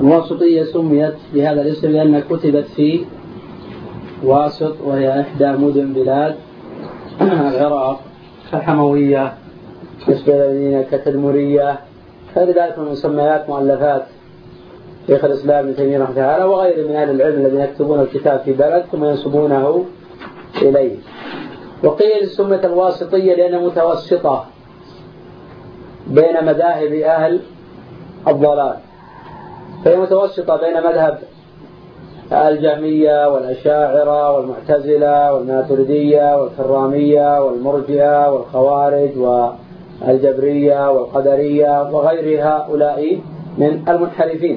الواسطية سميت بهذا الاسم لأنها كتبت في واسط، وهي إحدى مدن بلاد العراق كالحموية، بالنسبة للمدينة كتدمرية، غير ذلك من مسميات مؤلفات شيخ الإسلام ابن تيمية رحمه الله تعالى وغيره من أهل العلم الذين يكتبون الكتاب في بلد ثم ينسبونه إليه. وقيل سميت الواسطية لأنها متوسطة بين مذاهب أهل الضلال، فهي متوسطة بين مذهب الجهمية والأشاعرة والمعتزلة والماتريدية والكرامية والمرجئة والخوارج والجبرية والقدرية وغير هؤلاء من المنحرفين.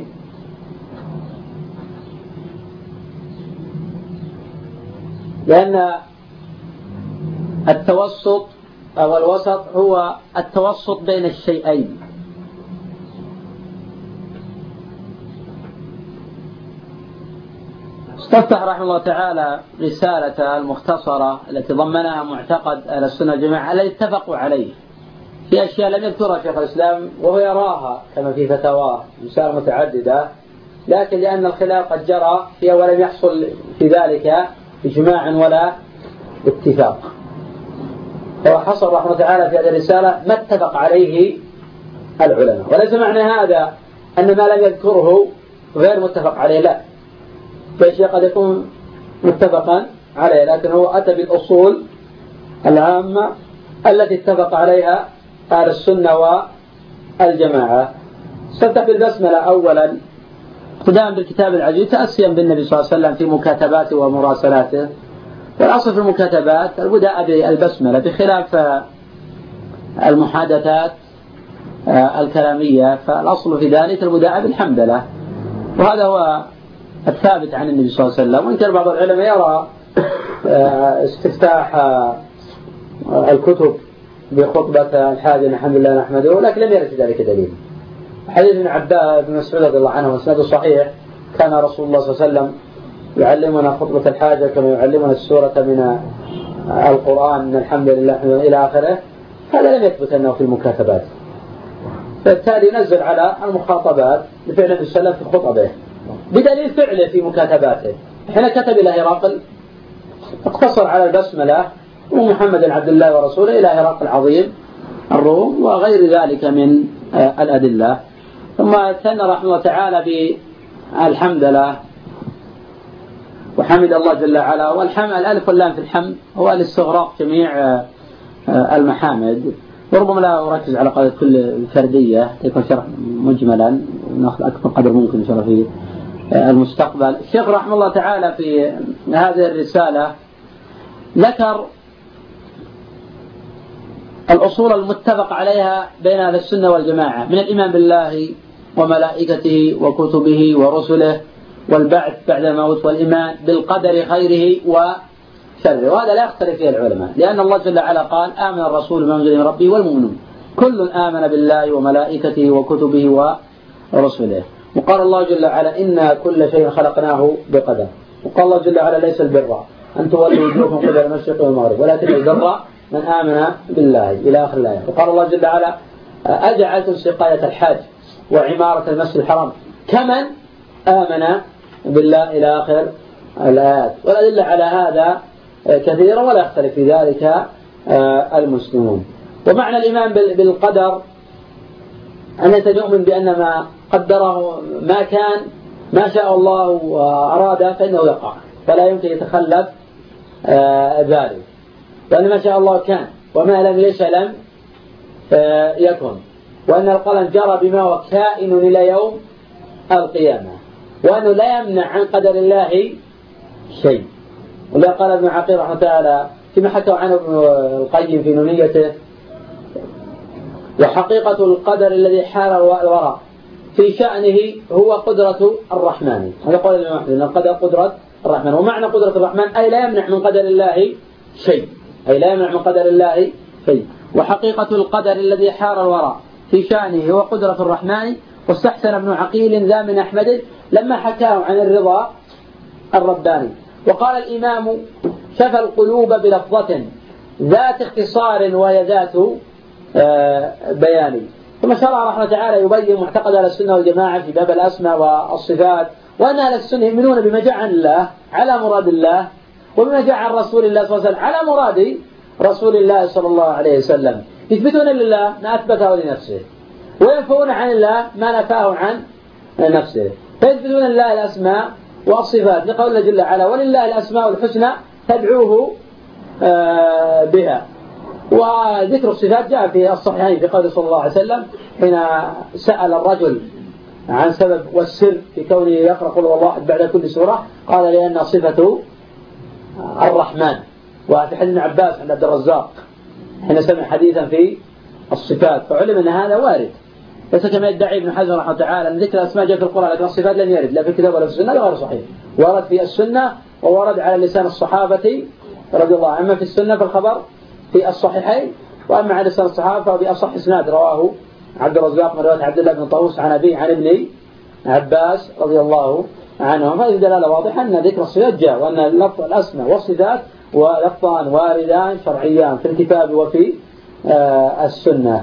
لأن التوسط أو الوسط هو التوسط بين الشيئين. استفتح رحمه الله تعالى رسالة المختصرة التي ضمنها معتقد أهل السنة والجماعة الذي اتفقوا عليه في أشياء لم يذكرها شيخ الإسلام وهو يراها كما في فتاواه رسالة متعددة، لكن لأن الخلاف قد جرى فيها ولم يحصل في ذلك إجماع ولا اتفاق، فهو حصل رحمه الله تعالى في هذه الرسالة ما اتفق عليه العلماء. وليس معنى هذا أن ما لم يذكره غير متفق عليه، لا، فالشيء قد يكون متفقا عليه، لكن هو أتى بالأصول العامة التي اتفق عليها أهل السنة والجماعة. استفتح بالبسملة أولا اقتداء بالكتاب العزيز تأسيا بالنبي صلى الله عليه وسلم في مكاتباته ومراسلاته. والأصل في المكاتبات البداء بالبسملة بخلاف المحادثات الكلامية، فالأصل في ذلك البداء بالحمدلله، وهذا هو الثابت عن النبي صلى الله عليه وسلم. وإن كان بعض العلماء يرى استفتاح الكتب بخطبة الحاجة الحمد لله نحمده، لكن لم يرد في ذلك دليل. حديث ابن عباس بن مسعود رضي الله عنه وسنده صحيح، كان رسول الله صلى الله عليه وسلم يعلمنا خطبة الحاجة كما يعلمنا السورة من القرآن من الحمد لله إلى آخره. هذا لم يثبت أنه في المكاتبات، فبالتالي نزل على المخاطبات بفعل النبي صلى الله عليه وسلم في خطبه بدليل فعله في مكاتباته. حين كتب إلى هرقل اقتصر على البسملة ومحمد عبد الله ورسوله إلى هرقل العظيم الروم وغير ذلك من الأدلة. ثم ثنى رحمه الله تعالى بالحمد لله وحمد الله جل وعلا. والحمد الألف واللام في الحمد هو الاستغراق جميع المحامد، وربما لا أركز على قضية كل فردية، يكون شرح مجملا نأخذ أكثر قدر ممكن إن شاء الله في المستقبل. الشيخ رحمه الله تعالى في هذه الرسالة ذكر الأصول المتفق عليها بين أهل السنة والجماعة من الإيمان بالله وملائكته وكتبه ورسله والبعث بعد الموت والإيمان بالقدر خيره وشره، وهذا لا يختلف فيه العلماء، لأن الله جل وعلا قال آمن الرسول بما أنزل من ربه والمؤمنون كل آمن بالله وملائكته وكتبه ورسله. وقال الله جل وعلا إنا كل شيء خلقناه بقدر. وقال الله جل وعلا ليس البر أن تولوا وجوهكم قبل المشرق والمغرب ولكن البر من آمن بالله إلى آخر الآية. وقال الله جل وعلا أجعلتم سقاية الحاج وعمارة المسجد الحرام كمن آمن بالله إلى آخر الآيات. والأدلة على هذا كثيرا ولا يختلف في ذلك المسلمون. ومعنى الإيمان بالقدر أن نؤمن بأن ما قدره ما كان ما شاء الله وأراد فإنه يقع، فلا يمكن يتخلف ذلك، وأن ما شاء الله كان وما لم يشأ لم يكن، وأن القلم جرى بما هو كائن إلى يوم القيامة، وأنه لا يمنع عن قدر الله شيء. ولا قال ابن عقيل رحمه الله فيما حكى عنه ابن القيم في نونيته وحقيقة القدر الذي حال الوراء في شأنه هو قدرة الرحمن. هذا قول الإمام أحمد أن القدر قدرة الرحمن. ومعنى قدرة الرحمن أي لا يمنع من قدر الله شيء، أي لا يمنع من قدر الله شيء. وحقيقة القدر الذي حار الوراء في شأنه هو قدرة الرحمن. واستحسن ابن عقيل ذا من أحمد لما حكاه عن الرضا الرباني. وقال الإمام شفى القلوب بلفظة ذات اختصار وهي ذات بيان ثم شرع رحمه تعالى يبين معتقد اهل السنه والجماعه في باب الاسماء والصفات، وان اهل السنه يؤمنون بما جاء عن الله على مراد الله، وبما جاء عن رسول الله صلى الله عليه وسلم على مراد رسول الله صلى الله عليه وسلم. يثبتون لله ما اثبته لنفسه، وينفون عن الله ما نفاه عن نفسه. فيثبتون لله الاسماء والصفات لقول الله جل وعلا: ولله الاسماء الحسنى فادعوه بها. وذكر الصفات جاء في الصحيحين في قول صلى الله عليه وسلم حين سأل الرجل عن سبب والسر في كونه يقرأ قل هو الله أحد بعد كل سورة، قال: لأن صفة الرحمن. وفي حديث ابن عباس عند عبد الرزاق حين سمع حديثا في الصفات، فعلم أن هذا وارد، ليس كما يدعي ابن حزم رحمه تعالى أن ذكر الأسماء جاء في القرآن لكن الصفات لم يرد لا في الكتاب ولا في السنة، غير صحيح. ورد في السنة وورد على لسان الصحابة رضي الله عنهم، أما في السنة فالخبر في الصحيحين، وأما على لسان الصحابة فبأصح إسناد رواه عبد الرزاق من رواية عبد الله بن طاووس عن أبيه عن ابن عباس رضي الله عنهم. هذه دلالة واضحة أن ذكر الصفات جاء، وأن لفظ الأسماء والصفات ولفظان واردان شرعيان في الكتاب وفي السنة.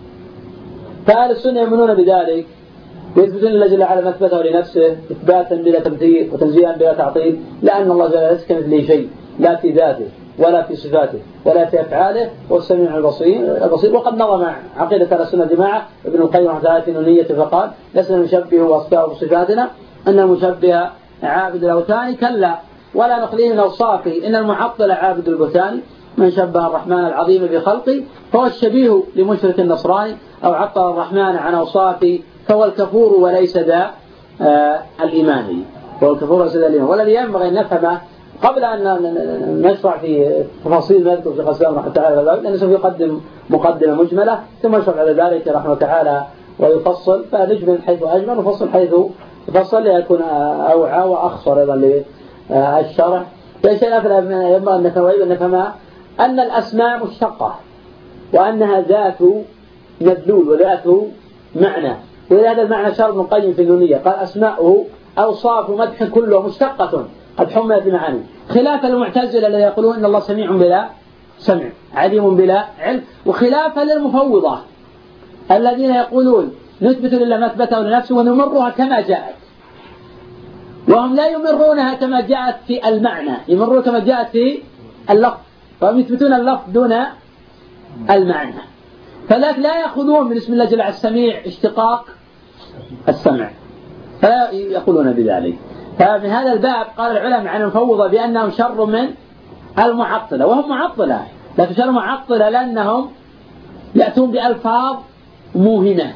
فأهل السنة يؤمنون بذلك، ويثبتون لله جل وعلا ما أثبته لنفسه إثباتا بلا تمثيل وتنزيها بلا تعطيل، لأن الله جل وعلا ليس كمثله شيء، لا في ذاته ولا في صفاته ولا في أفعاله، والسميع البصير. وقد نظم عقيدة أهل السنة والجماعة ابن القيم رحمه الله في نونيته فقال: لسنا نشبه وأصفاء بصفاتنا، أن المشبه عابد الأوثان كلا ولا نخليه من أوصافه، إن المعطل عابد البهتان، من شبه الرحمن العظيم بخلقه فهو الشبيه لمشرك النصراني، أو عطل الرحمن عن أوصافه فهو الكفور وليس ذا الإيمان. والذي ينبغي أن نفهمه قبل أن نشرع في تفاصيل ما يذكر شيخ الإسلام رحمه تعالى، لأنه سوف يقدم مقدمة مجملة ثم يشرع على ذلك رحمه تعالى ويفصل، فنجمل حيث أجمل وفصل حيث يفصل ليكون أوعى وأخصر أيضا للشرح. فشيء ينبغي أن نفهم أن الأسماء مشتقة، وأنها ذات مدلول وذات معنى، ولهذا المعنى شرط ابن القيم في النونية قال: أسماؤه أوصاف مدح كلها مشتقة قد حملت بمعاني، خلاف المعتزلة الذين يقولون إن الله سميع بلا سمع عليم بلا علم، وخلافا للمفوضة الذين يقولون نثبت لله ما أثبته لنفسه ونمرها كما جاءت، وهم لا يمرونها كما جاءت في المعنى، يمرون كما جاءت في اللفظ، فهم يثبتون اللفظ دون المعنى. فذلك لا يأخذون من اسم الله جل وعلا السميع اشتقاق السمع، فلا يقولون بذلك. فمن هذا الباب قال العلماء عن المفوضة بأنهم شر من المعطلة، وهم معطلة، لكن شر معطلة لأنهم يأتون بألفاظ موهمة،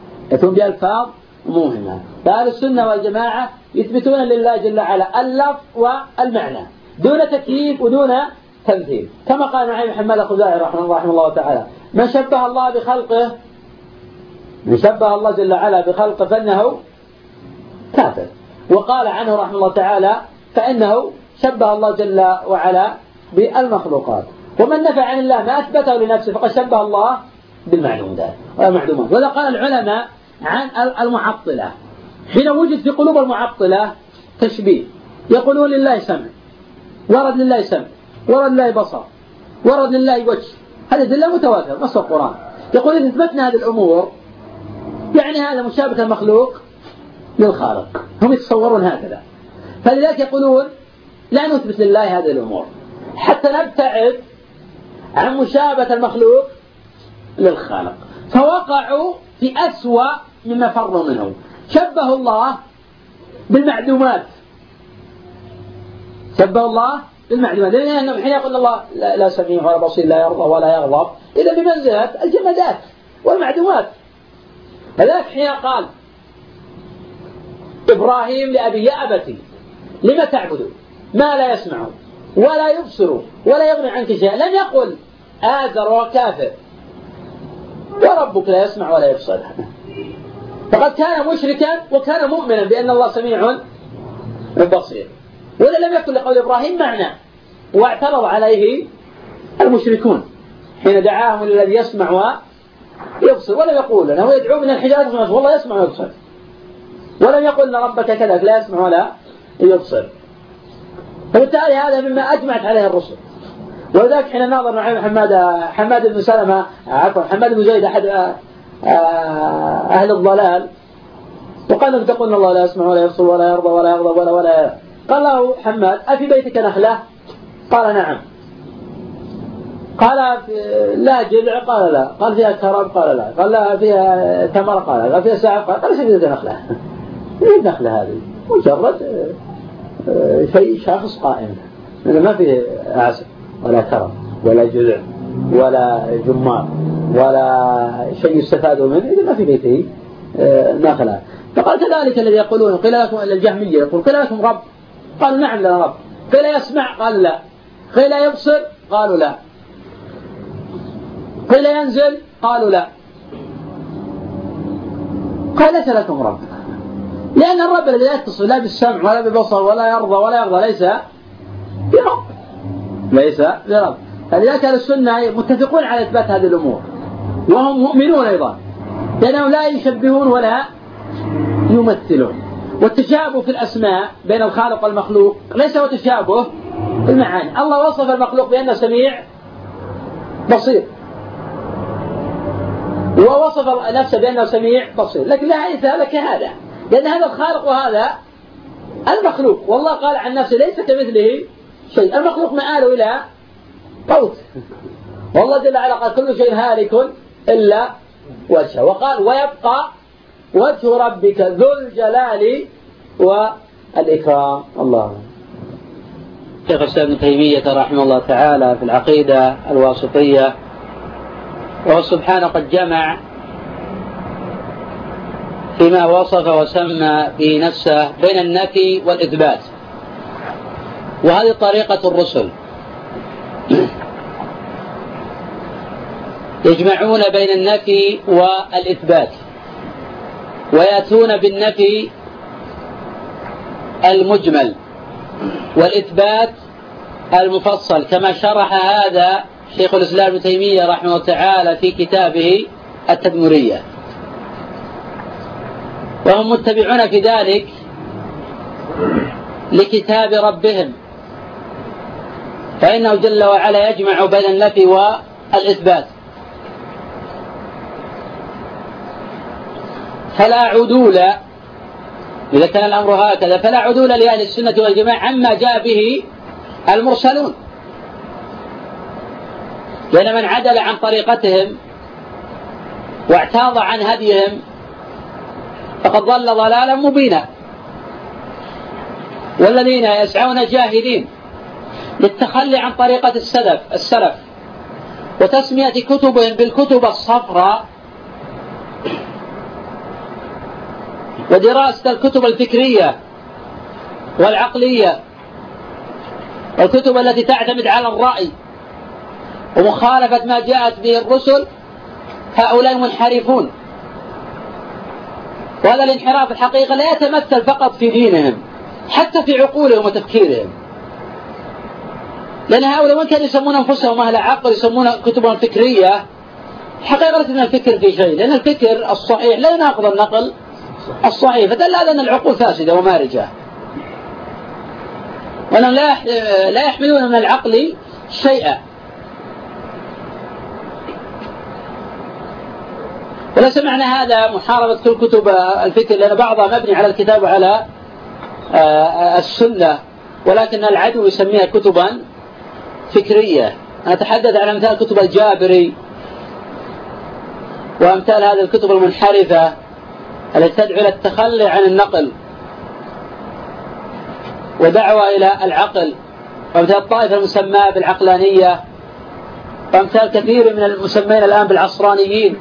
فأهل السنة والجماعة يثبتون لله جل وعلا اللفظ والمعنى دون تكييف ودون تمثيل، كما قال نعيم حماد الخزاعي رحمه الله تعالى: من شبه الله بخلقه، من شبه الله جل وعلا بخلقه فإنه كافر. وقال عنه رحمه الله تعالى: فإنه شبه الله جل وعلا بالمخلوقات. ومن نفى عن الله ما أثبته لنفسه فقد شبه الله بالمعلومات. وإذا قال العلماء عن المعطلة حين وجد في قلوب المعطلة تشبيه، يقولون لله سمع، ورد لله سمع، ورد لله بصر، ورد لله وجه، هذا دليل متواتر نص القرآن. يقول إذا اثبتنا هذه الأمور يعني هذا مشابه المخلوق للخالق، هم يتصورون هكذا. فلذلك يقولون لا نثبت لله هذه الأمور حتى نبتعد عن مشابهة المخلوق للخالق، فوقعوا في أسوأ مما فروا منه، شبهوا الله بالمعدومات، لأنه حين يقول الله لا سميع ولا بصير لا يرضى ولا يغضب، إذا بمنزلة الجمادات والمعدومات. فذلك حين قال إبراهيم لأبي: يا أبتي لما تعبد ما لا يسمع ولا يبصر ولا يغني عنك شيئا، لم يقل آزر وكافر وربك لا يسمع ولا يبصر، فقد كان مشركا وكان مؤمنا بأن الله سميع بصير، ولا لم يكن لقول إبراهيم معنى. واعترض عليه المشركون حين دعاهم الذي يسمع ويبصر، ولم يقول أنه يدعو من الحجارة والله يسمع ويبصر، ولم يقل أن ربك كذلك لا يسمع ولا يبصر. فبالتالي هذا مما أجمعت عليه الرسل. ولذلك حين ناظر نعيم حماد بن سلمة حماد بن زيد أحد أهل الضلال وقال لم تقل الله لا يسمع ولا يبصر ولا يرضى ولا يغضب ولا قال له حماد أفي بيتك نخلة؟ قال نعم. قال لا جذع؟ قال لا. قال فيها كرم؟ قال لا. قال لا فيها ثمرة؟ قال لا. فيها ساعة؟ قال ليس في نخلة. ايه النخلة هذه؟ مجرد شيء شخص قائم، ما فيه عسل ولا كرم ولا جذع ولا جمار ولا شيء يستفاد منه إذا ما في بيته نخلة. فقال كذلك الذي يقولون قيل لكم الجهمية يقول قيل لكم رب؟ قالوا نعم لنا رب. قيل يسمع؟ قال لا. قيل يبصر؟ قالوا لا. قيل ينزل؟ قالوا لا. قال ليس لكم رب، لأن الرب الذي لا يتصل لا بالسمع ولا بالبصر ولا يرضى ولا يرضى ليس برب، ليس برب. فلذلك أهل السنة متفقون على إثبات هذه الأمور وهم مؤمنون أيضا، لأنهم لا يشبهون ولا يمثلون. والتشابه في الأسماء بين الخالق والمخلوق ليس هو تشابه في المعاني. الله وصف المخلوق بأنه سميع بصير، ووصف نفسه بأنه سميع بصير، لكن ليس هذا كهذا، لأن هذا الخالق وهذا المخلوق. والله قال عن نفسه ليس كمثله شيء. المخلوق مآله إلى موت، والله جل وعلا قال كل شيء هالك إلا وجهه، وقال ويبقى وجه ربك ذو الجلال والإكرام. الله. شيخ الإسلام ابن تيمية رحمه الله تعالى في العقيدة الواسطية وهو سبحانه قد جمع فيما وصف وسمى به نفسه بين النفي والإثبات، وهذه طريقة الرسل، يجمعون بين النفي والإثبات ويأتون بالنفي المجمل والإثبات المفصل، كما شرح هذا شيخ الإسلام ابن تيمية رحمه الله تعالى في كتابه التدمرية. وهم متبعون في ذلك لكتاب ربهم، فإنه جل وعلا يجمع بين النفي والإثبات، فلا عدول إذا كان الأمر هكذا، فلا عدول لأهل السنة والجماعة عما جاء به المرسلون، لأن من عدل عن طريقتهم واعتاض عن هديهم فقد ضل ضلالا مبينا. والذين يسعون جاهدين للتخلي عن طريقة السلف وتسمية كتبهم بالكتب الصفراء ودراسة الكتب الفكرية والعقلية والكتب التي تعتمد على الرأي ومخالفة ما جاءت به الرسل، هؤلاء منحرفون. وهذا الانحراف الحقيقة لا يتمثل فقط في دينهم، حتى في عقولهم وتفكيرهم، لأن هؤلاء وإن كانوا يسمون أنفسهم أهل عقل يسمون كتبهم فكرية، حقيقة ليس من الفكر في شيء، لأن الفكر الصحيح لا يناقض النقل الصحيح، فدل على أن العقول فاسدة ومارجة، وأنهم لا يحملون من العقل شيئا. وليس معنى هذا محاربة كل كتب الفكر، لأن بعضها مبني على الكتاب وعلى السنة، ولكن العدو يسميها كتبا فكرية. أنا أتحدث عن أمثال كتب الجابري وأمثال هذه الكتب المنحرفة التي تدعو إلى التخلي عن النقل ودعوة إلى العقل، وأمثال الطائفة المسماة بالعقلانية، وأمثال كثير من المسمين الآن بالعصرانيين.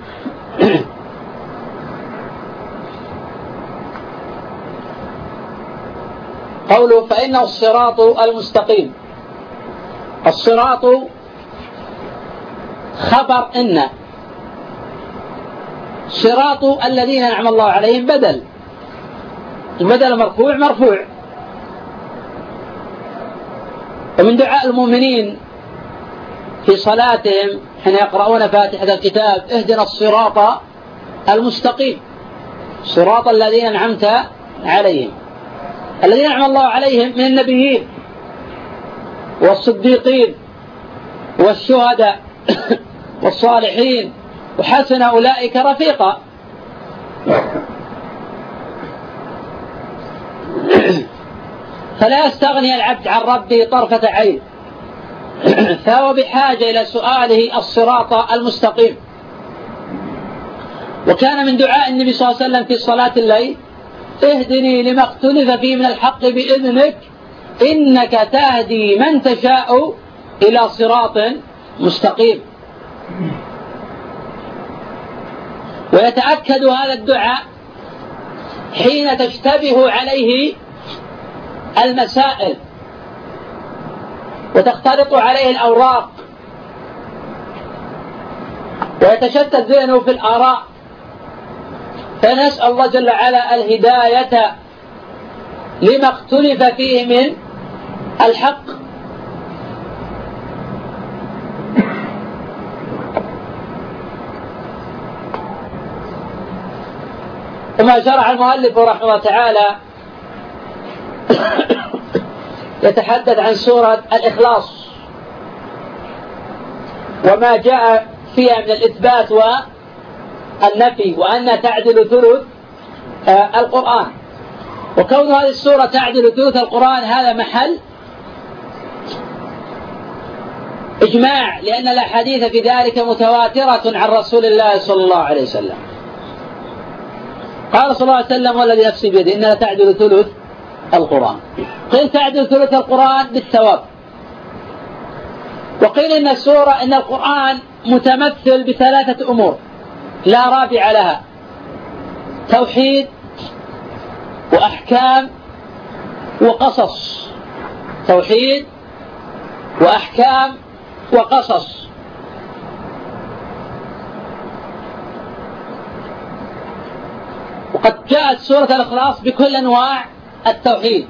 قوله فإنه الصراط المستقيم، الصراط خبر إن، صراط الذين أنعم الله عليهم بدل، البدل مرفوع. ومن دعاء المؤمنين في صلاتهم حين يقرؤون فاتحة الكتاب اهدنا الصراط المستقيم، صراط الذين أنعمت عليهم، الذين أنعم الله عليهم من النبيين والصديقين والشهداء والصالحين وحسن أولئك رفيقا. فلا يستغني العبد عن ربه طرفة عين، فهو بحاجة إلى سؤاله الصراط المستقيم. وكان من دعاء النبي صلى الله عليه وسلم في صلاة الليل: اهدني لما اختلف فيه من الحق بإذنك إنك تهدي من تشاء إلى صراط مستقيم. ويتأكد هذا الدعاء حين تشتبه عليه المسائل وتختلط عليه الأوراق ويتشتت ذهنه في الآراء، فنسأل الله جل وعلا الهداية لما اختلف فيه من الحق. ثم شرع المؤلف رحمه الله تعالى يتحدث عن سورة الإخلاص وما جاء فيها من الإثبات والنفي، وأنها تعدل ثلث القرآن. وكون هذه السورة تعدل ثلث القرآن هذا محل إجماع، لأن الأحاديث في ذلك متواترة عن رسول الله صلى الله عليه وسلم. قال صلى الله عليه وسلم: والذي نفسي بيده إنها تعدل ثلث القرآن. قيل تعدل ثلث القرآن بالثواب، وقيل إن القرآن متمثل بثلاثة أمور لا رابع لها: توحيد وأحكام وقصص. توحيد وأحكام وقصص. وقد جاءت سورة الإخلاص بكل أنواع التوحيد،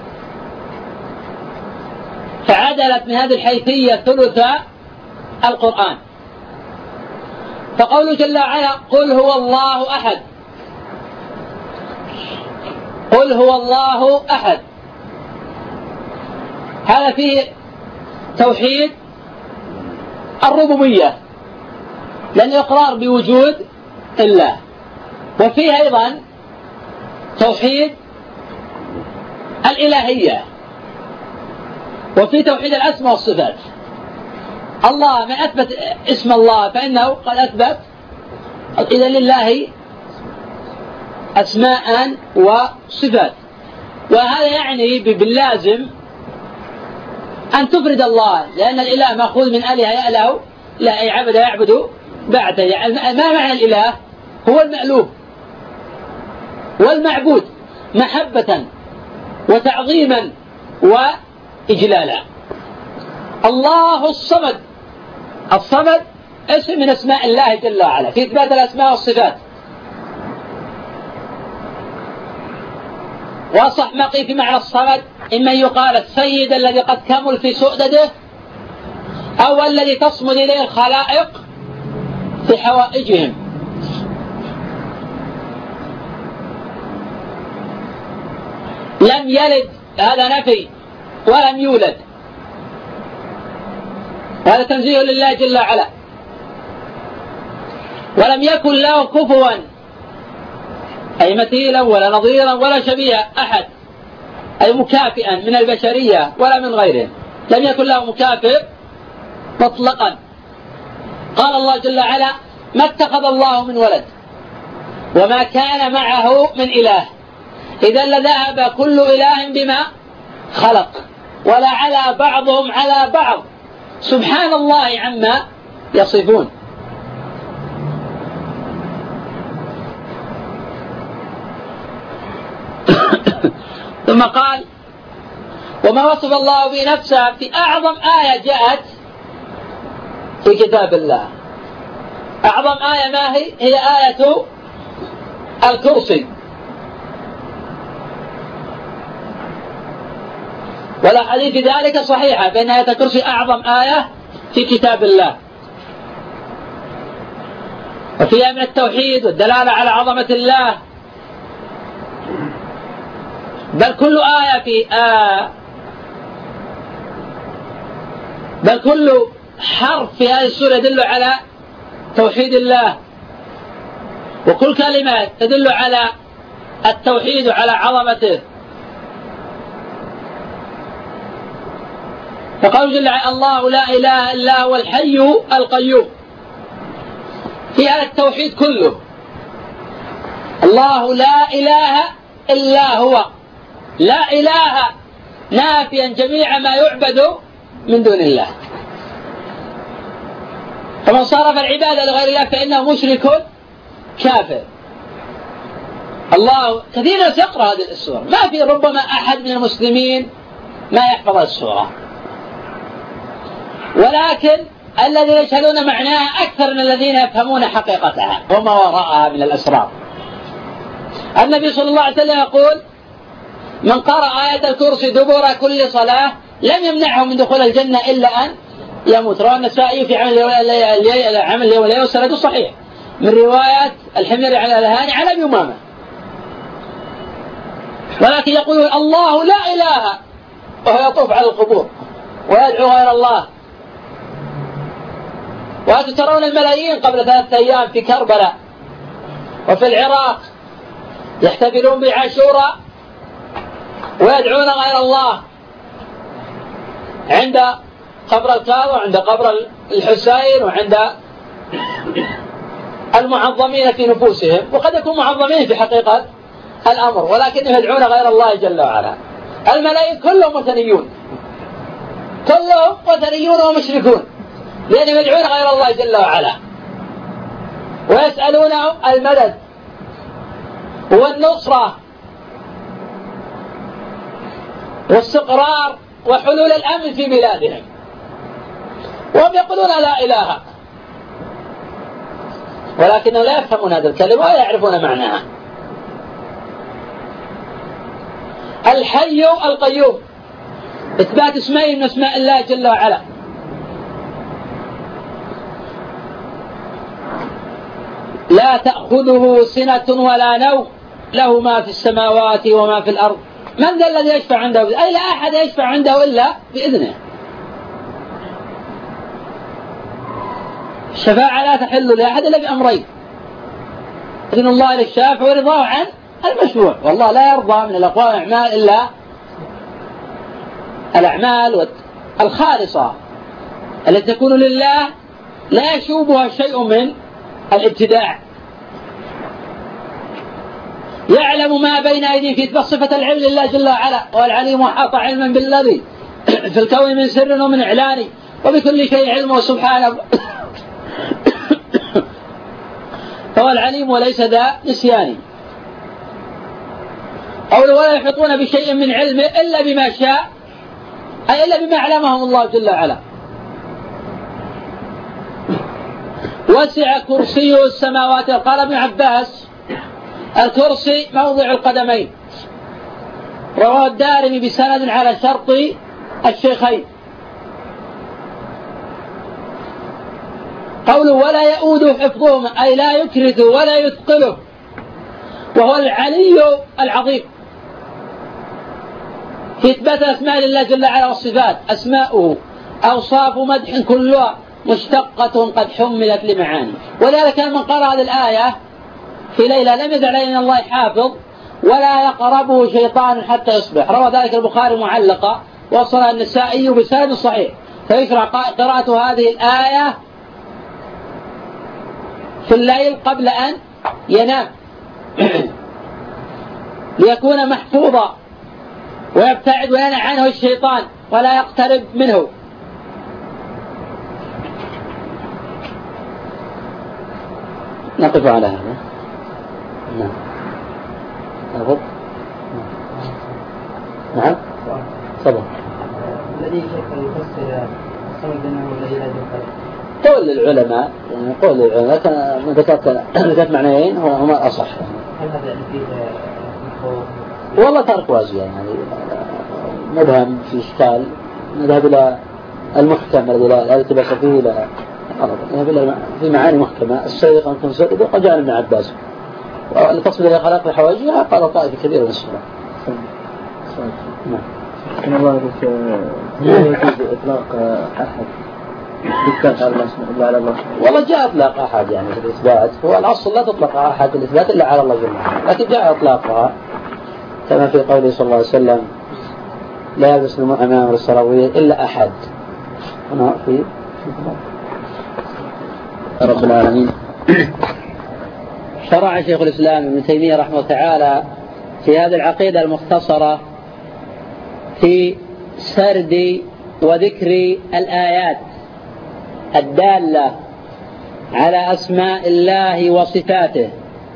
فعدلت من هذه الحيثية ثلث القرآن. فقوله جل وعلا: قل هو الله أحد. قل هو الله أحد، هذا فيه توحيد الربوبية لأن إقرار بوجود الله، وفيه أيضا توحيد الإلهية، وفي توحيد الأسماء والصفات. الله من أثبت اسم الله فإنه قد أثبت إذا لله أسماء وصفات، وهذا يعني باللازم أن تفرد الله، لأن الإله مأخوذ من أله يأله، لا عبد يعبد بعده. يعني ما معنى الإله؟ هو المألوه والمعبود محبة وتعظيما وإجلالا. الله الصمد. الصمد اسم من اسماء الله جل وعلا في إثبات الأسماء والصفات. وأصح ما قيل في معنى الصمد إما يقال السيد الذي قد كمل في سؤدده، أو الذي تصمد إليه الخلائق في حوائجهم. لم يلد، هذا نفي، ولم يولد، وهذا تنزيه لله جل وعلا. ولم يكن له كفوا، أي مثيلا ولا نظيرا ولا شبيه أحد، أي مكافئا من البشرية ولا من غيره. لم يكن له مكافئ مطلقا. قال الله جل وعلا: ما اتخذ الله من ولد وما كان معه من إله إذا لذهب كل إله بما خلق ولعلى بعضهم على بعض سبحان الله عما يصفون. ثم قال: وما وصف الله به نفسه في أعظم آية جاءت في كتاب الله. أعظم آية ما هي؟ هي آية الكرسي. والأحاديث في ذلك صحيحة بأن آية الكرسي أعظم آية في كتاب الله، وفيها من التوحيد والدلالة على عظمة الله. بل كل حرف في هذه السورة يدل على توحيد الله، وكل كلمة تدل على التوحيد وعلى عظمته. فقال جل وعلا الله لا إله إلا هو الحي القيوم، في هذا التوحيد كله. الله لا إله إلا هو، لا إله نافيا جميع ما يعبد من دون الله، فمن صرف العبادة لغير الله فإنه مشرك كافر. الله كثيرا تقرأ هذه السورة، ما في ربما أحد من المسلمين ما يحفظ السورة، ولكن الذين يشهدون معناها أكثر من الذين يفهمون حقيقتها وما وراءها من الأسرار. النبي صلى الله عليه وسلم يقول من قرأ آية الكرسي دبر كل صلاة لم يمنعه من دخول الجنة إلا أن يموت. رواه النسائي في عمل اليوم والليلة والسند صحيح من رواية الحمير على الهاني على أبي أمامة. ولكن يقول الله لا إله وهو يطوف على القبور ويدعو غير الله. وأنتم ترون الملايين قبل 3 أيام في كربلاء وفي العراق يحتفلون بعاشوراء ويدعون غير الله عند قبر الكاظم وعند قبر الحسين وعند المعظمين في نفوسهم، وقد يكون معظمين في حقيقة الأمر، ولكنهم يدعون غير الله جل وعلا. الملايين كلهم وثنيون، كلهم وثنيون ومشركون، لأنهم يدعون غير الله جل وعلا ويسألونه المدد والنصرة والاستقرار وحلول الأمن في بلادهم، وهم يقولون لا إله، ولكنهم لا يفهمون هذا الكلمة ولا يعرفون معناها. الحي القيوم إثبات اسمين من اسماء الله جل وعلا. لا تأخذه سنة ولا نوم له ما في السماوات وما في الأرض. من ذا الذي يشفع عنده؟ أي لا أحد يشفع عنده إلا بإذنه. الشفاعة لا تحل لأحد إلا بأمرين: إذن الله للشافع ورضاه عن المشروع. والله لا يرضى من الأقوال والأعمال إلا الأعمال الخالصة التي تكون لله لا يشوبها شيء من الابتداع. يعلم ما بين أيديهم في صفة العلم لله جل وعلا، والعليم وحاط علما بالذي في الكون من سر ومن إعلان، وبكل شيء علمه سبحانه فهو العليم وليس ذا نسيان. قوله ولا يحيطون بشيء من علمه إلا بما شاء، أي إلا بما علمهم الله جل وعلا. وسع كرسيه السماوات. قال ابن عباس الكرسي موضع القدمين. رواه الدارمي بسند على شرط الشيخين. قوله ولا يؤوده حفظهما أي لا يكرثه ولا يثقله، وهو العلي العظيم. في إثبات أسماء لله جل وعلا والصفات. أسماؤه أوصاف مدح كلها مشتقة قد حملت لمعاني. ولذلك من قرأ هذه الآية في ليلة لم يدع علينا الله حافظ ولا يقربه شيطان حتى يصبح. روى ذلك البخاري معلقة وصل النسائي بسند صحيح. فيشرع قراءة هذه الآية في الليل قبل أن ينام ليكون محفوظا ويبتعد وينع عنه الشيطان ولا يقترب منه. نقف على هذا. نعم. نعم. نعم. صبر. الذي كيف يفسر الصمد أنه الذي لا يدخل؟ قول للعلماء، يعني قول للعلماء كان ذكرت معنيين هما أصح. هل هذا يعني فيه والله ترك وازية، يعني مبهم في إشكال. نذهب إلى المحكم الذي لا التباس فيه إلى نذهب إلى في معاني محكمة. السيق أن تنسق وقد جاء ابن عباس لتصل إلى خلاق الحواجز قال طائفة كبيرة من السلام. نعم. الله يقول لا يجوز إطلاق أحد والله جاء إطلاق أحد يعني في الإثبات، هو الأصل لا تطلق أحد في الإثبات إلا على الله جل وعلا، لكن جاء إطلاقها كما في قوله صلى الله عليه وسلم لا يلبس المؤمن والسراويل إلا أحد. هنا في رب العالمين. شرع شيخ الإسلام ابن تيمية رحمه الله تعالى في هذه العقيدة المختصرة في سرد وذكر الآيات الدالة على أسماء الله وصفاته.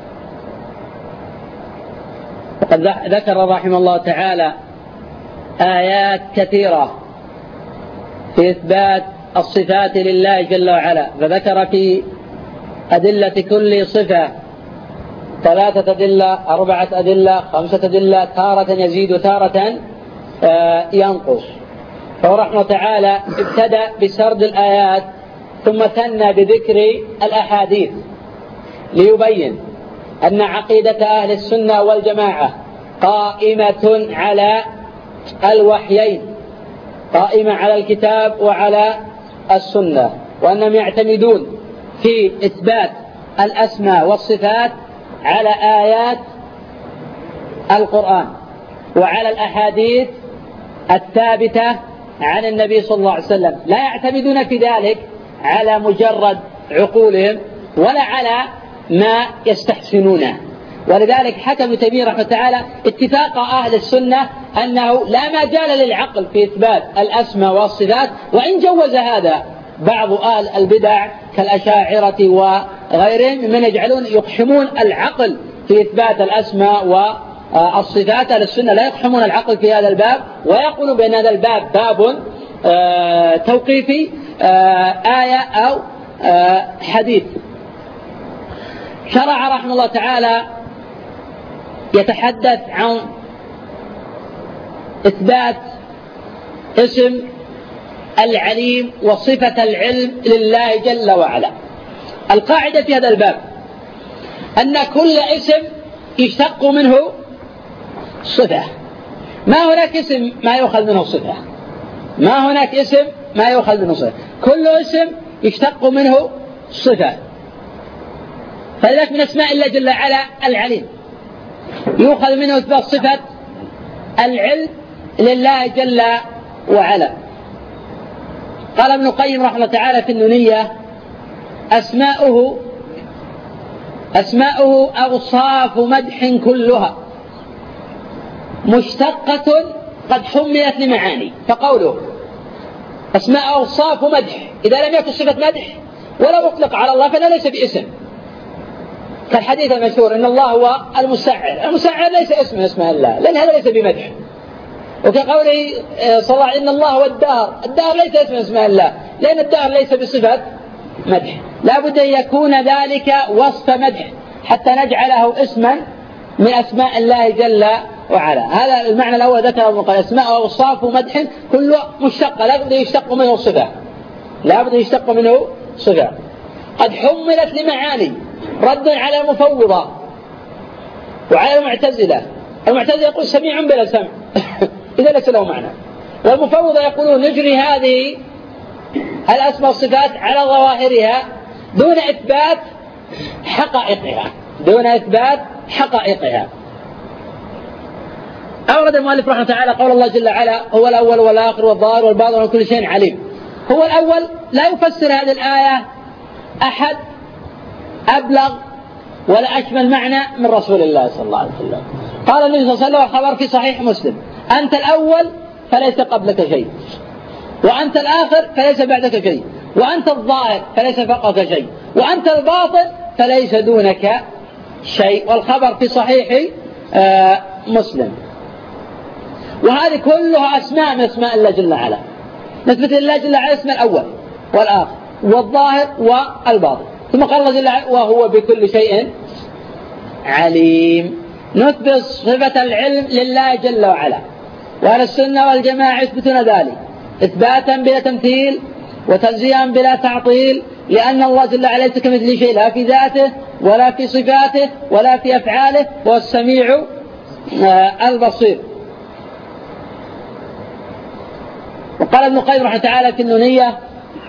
وقد ذكر رحمه الله تعالى آيات كثيرة في إثبات الصفات لله جل وعلا، فذكر في أدلة كل صفة 3 أدلة 4 أدلة 5 أدلة، تارة يزيد وتارة ينقص. فهو رحمه تعالى ابتدأ بسرد الآيات ثم ثنى بذكر الأحاديث ليبين أن عقيدة أهل السنة والجماعة قائمة على الوحيين، قائمة على الكتاب وعلى السنة، وأنهم يعتمدون في إثبات الأسماء والصفات على آيات القرآن وعلى الأحاديث الثابتة عن النبي صلى الله عليه وسلم، لا يعتمدون في ذلك على مجرد عقولهم ولا على ما يستحسنونه. ولذلك حكم ابن تيمية رحمه تعالى اتفاق أهل السنة أنه لا مجال للعقل في إثبات الأسماء والصفات، وإن جوز هذا بعض أهل البدع كالأشاعرة وغيرهم من يجعلون يقحمون العقل في إثبات الأسماء والصفات. أهل السنة لا يقحمون العقل في هذا الباب، ويقولون بأن هذا الباب باب توقيفي، آية أو حديث. شرع رحمه الله تعالى يتحدث عن إثبات اسم العليم وصفة العلم لله جل وعلا. القاعدة في هذا الباب أن كل اسم يشتق منه صفة، ما هناك اسم ما يؤخذ منه صفة، ما هناك اسم ما يؤخذ منه صفة، كل اسم يشتق منه صفة. فلذلك من اسماء الله جل وعلا العليم يؤخذ منه إثبات صفة العلم لله جل وعلا. قال ابن القيم رحمه الله تعالى في النونية أسماؤه أوصاف مدح كلها مشتقة قد حملت لمعاني. فقوله أسماء أوصاف مدح إذا لم يكن صفة مدح ولو أطلق على الله فلا ليس باسم، كالحديث المشهور إن الله هو المسعر، المسعر ليس اسم من اسماء الله لأن هذا ليس بمدح. وكقوله صلى الله عليه وسلم إن الله هو الدهر، الدهر ليس اسم من اسماء الله لأن الدهر ليس بصفة مدح، لا بد أن يكون ذلك وصف مدح حتى نجعله اسما من أسماء الله جل وعلا. هذا المعنى الأول ذكره ابن القيم، أسماء أوصاف مدح كله مشتقة لا بد يشتق منه صفة، لا بد يشتق منه صفة قد حملت لمعاني، رد على المفوضة وعلى المعتزلة. المعتزلة يقول سميع بلا سمع إذا ليس له معنى، والمفوضة يقولون نجري هذه الأسماء والصفات على ظواهرها دون إثبات حقائقها، دون إثبات حقائقها. أورد المؤلف رحمه تعالى قول الله جل وعلا هو الأول والآخر والظاهر والباطن وكل شيء عليم. هو الأول لا يفسر هذه الآية أحد أبلغ ولا أشمل معنى من رسول الله صلى الله عليه وسلم. قال النبي صلى الله عليه وسلم الخبر في صحيح مسلم أنت الأول فليس قبلك شيء، وأنت الآخر فليس بعدك شيء، وأنت الظاهر فليس فوقك شيء، وأنت الباطن فليس دونك شيء. والخبر في صحيح مسلم. وهذه كلها أسماء من أسماء الله جل وعلا، نثبت لله جل وعلا اسم الأول والآخر والظاهر والباطن. ثم قال الله جل وعلا وهو بكل شيء عليم، نثبت صفة العلم لله جل وعلا. وأهل السنة والجماعة يثبتون ذلك إثباتا بلا تمثيل وتنزيها بلا تعطيل، لأن الله جل وعلا ليس كمثله شيء لا في ذاته ولا في صفاته ولا في أفعاله، وهو السميع البصير. وقال ابن القيم رحمه تعالى في النونية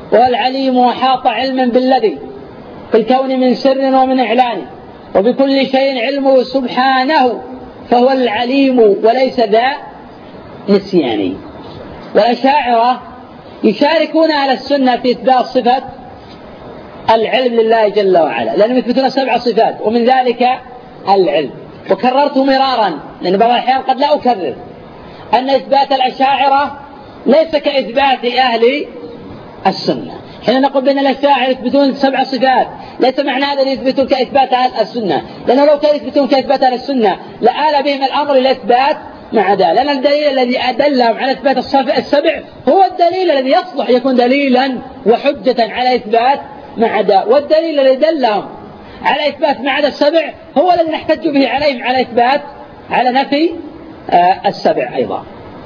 والعليم وحاط علما بالذي في الكون من سر ومن إعلان، وبكل شيء علمه سبحانه، فهو العليم وليس ذا نسيان. والأشاعرة يشاركون أهل السنة في إثبات صفة العلم لله جل وعلا، لأنهم يثبتون 7 صفات ومن ذلك العلم. وكررت مرارا لأن بعض الأحيان قد لا أكرر أن إثبات الأشاعرة ليس كإثبات أهل السنة. حين نقول بأن الأشاعرة يثبتون 7 صفات ليس معنى هذا أن يثبتون كإثبات أهل السنة، لأنه لو كانوا يثبتون كإثبات أهل السنة لآل بهم الأمر إلى إثبات مع ذلك، لأن الدليل الذي أدلهم على إثبات 7 هو الدليل الذي يصلح يكون دليلا وحجة على إثبات مع ذلك، والدليل الذي دلهم على إثبات ما عدا 7 هو الذي نحتج به عليهم على إثبات على نفي 7 أيضا.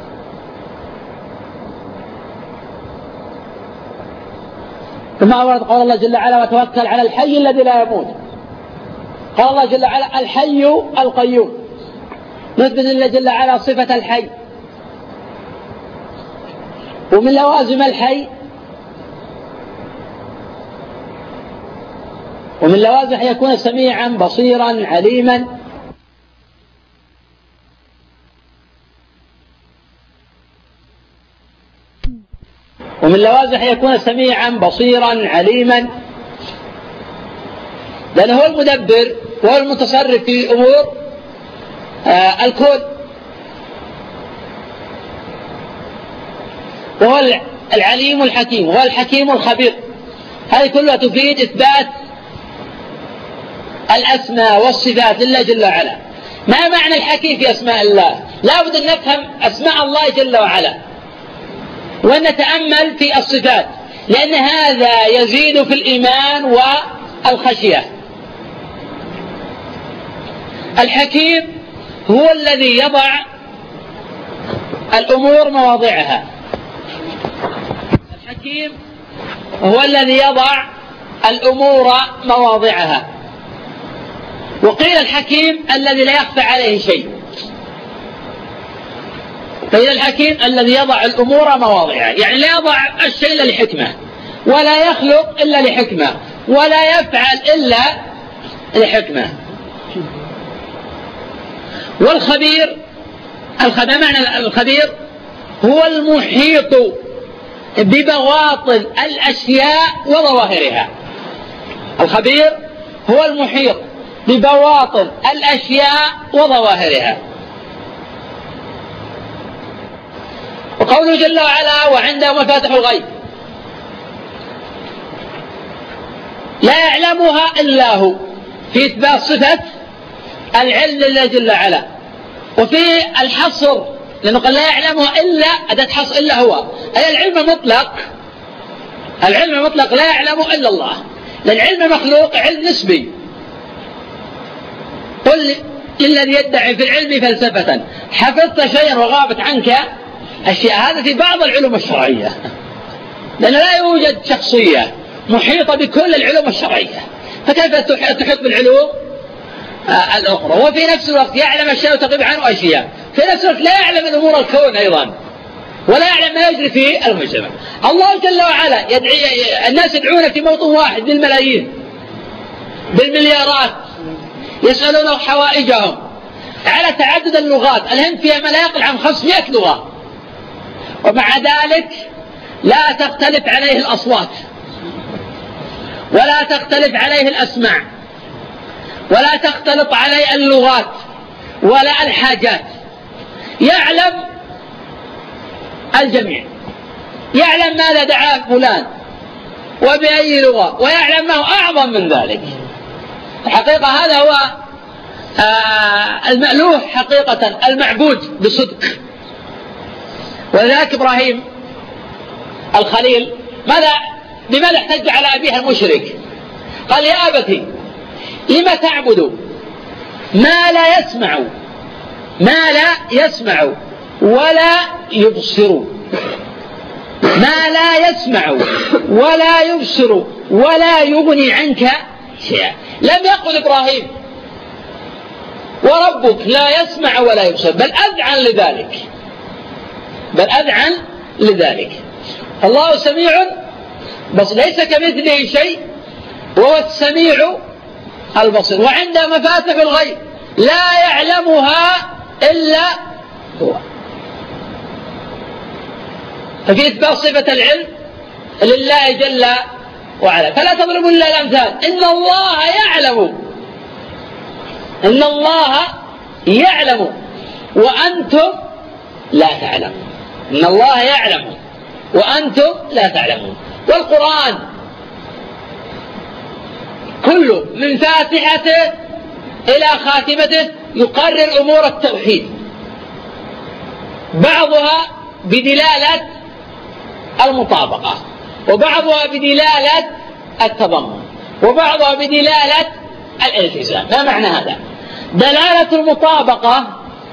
ثم أورد قول الله جل وعلا وتوكل على الحي الذي لا يموت. قال الله جل وعلا الحي القيوم، نثبت لله جل وعلا صفة الحي. ومن لوازم الحي ومن لوازم أن يكون سميعا بصيرا عليما. ومن لوازم أن يكون سميعا بصيرا عليما، لأنه هو المدبر وهو المتصرف في أمور الكون، وهو العليم الحكيم وهو الحكيم الخبير. هذه كلها تفيد إثبات الأسماء والصفات لله جل وعلا. ما معنى الحكيم في أسماء الله؟ لا بد أن نفهم أسماء الله جل وعلا ونتأمل في الصفات، لأن هذا يزيد في الإيمان والخشية. الحكيم هو الذي يضع الأمور مواضعها. الحكيم هو الذي يضع الأمور مواضعها. وقيل الحكيم الذي لا يخفى عليه شيء. قيل الحكيم الذي يضع الأمور مواضعها، يعني لا يضع الشيء إلا لحكمة، ولا يخلق إلا لحكمة، ولا يفعل إلا لحكمة. والخبير، ما معنى الخبير؟ هو المحيط ببواطن الأشياء وظواهرها. الخبير هو المحيط ببواطن الأشياء وظواهرها. وقوله جل وعلا وعنده مفاتح الغيب، لا يعلمها إلا هو، في إثبات صفة العلم لله جل وعلا. وفي الحصر، لأنه قال لا يعلمها إلا أداة حصر إلا هو، أي العلم مطلق. العلم مطلق لا يعلمه إلا الله، لأن العلم مخلوق علم نسبي. قل للذي يدعي في العلم فلسفة حفظت شيئا وغابت عنك أشياء. هذا في بعض العلوم الشرعية، لأن لا يوجد شخصية محيطة بكل العلوم الشرعية، فكيف تحيط بالعلوم الأخرى؟ وفي نفس الوقت يعلم أشياء وتغيب عنه أشياء، في نفس الوقت لا يعلم الأمور الكون أيضا، ولا يعلم ما يجري في المجتمع. الله جل وعلا الناس يدعون في موطن واحد بالملايين بالمليارات، يسألون حوائجهم على تعدد اللغات. الهند فيها ما لا يقل عن 500 لغة، ومع ذلك لا تختلف عليه الأصوات، ولا تختلف عليه الأسماع، ولا تختلط عليه اللغات ولا الحاجات. يعلم الجميع، يعلم ماذا دعا فلان وبأي لغة، ويعلم ما هو أعظم من ذلك. الحقيقة هذا هو المألوه حقيقة، المعبود بصدق. ولذلك إبراهيم الخليل بماذا احتج على أبيه المشرك؟ قال يا أبتي لما تعبد ما لا يسمع ولا يبصر، ما لا يسمع ولا يبصر ولا يغني عنك شيئا. لم يقل إبراهيم وربك لا يسمع ولا يبصر، بل أذعن لذلك. الله سميع بس ليس كمثله شيء وهو السميع البصير. وعنده مفاتح الغيب لا يعلمها إلا هو. ففي إثبات صفة العلم لله جل وعلا. فلا تضربوا إلا الأمثال. إن الله يعلم، إن الله يعلم وأنتم لا تعلمون. إن الله يعلم وأنتم لا تعلمون. والقرآن كله من فاتحته إلى خاتمته يقرر أمور التوحيد، بعضها بدلالة المطابقة، وبعضها بدلالة التضمن، وبعضها بدلالة الالتزام. ما معنى هذا؟ دلالة المطابقة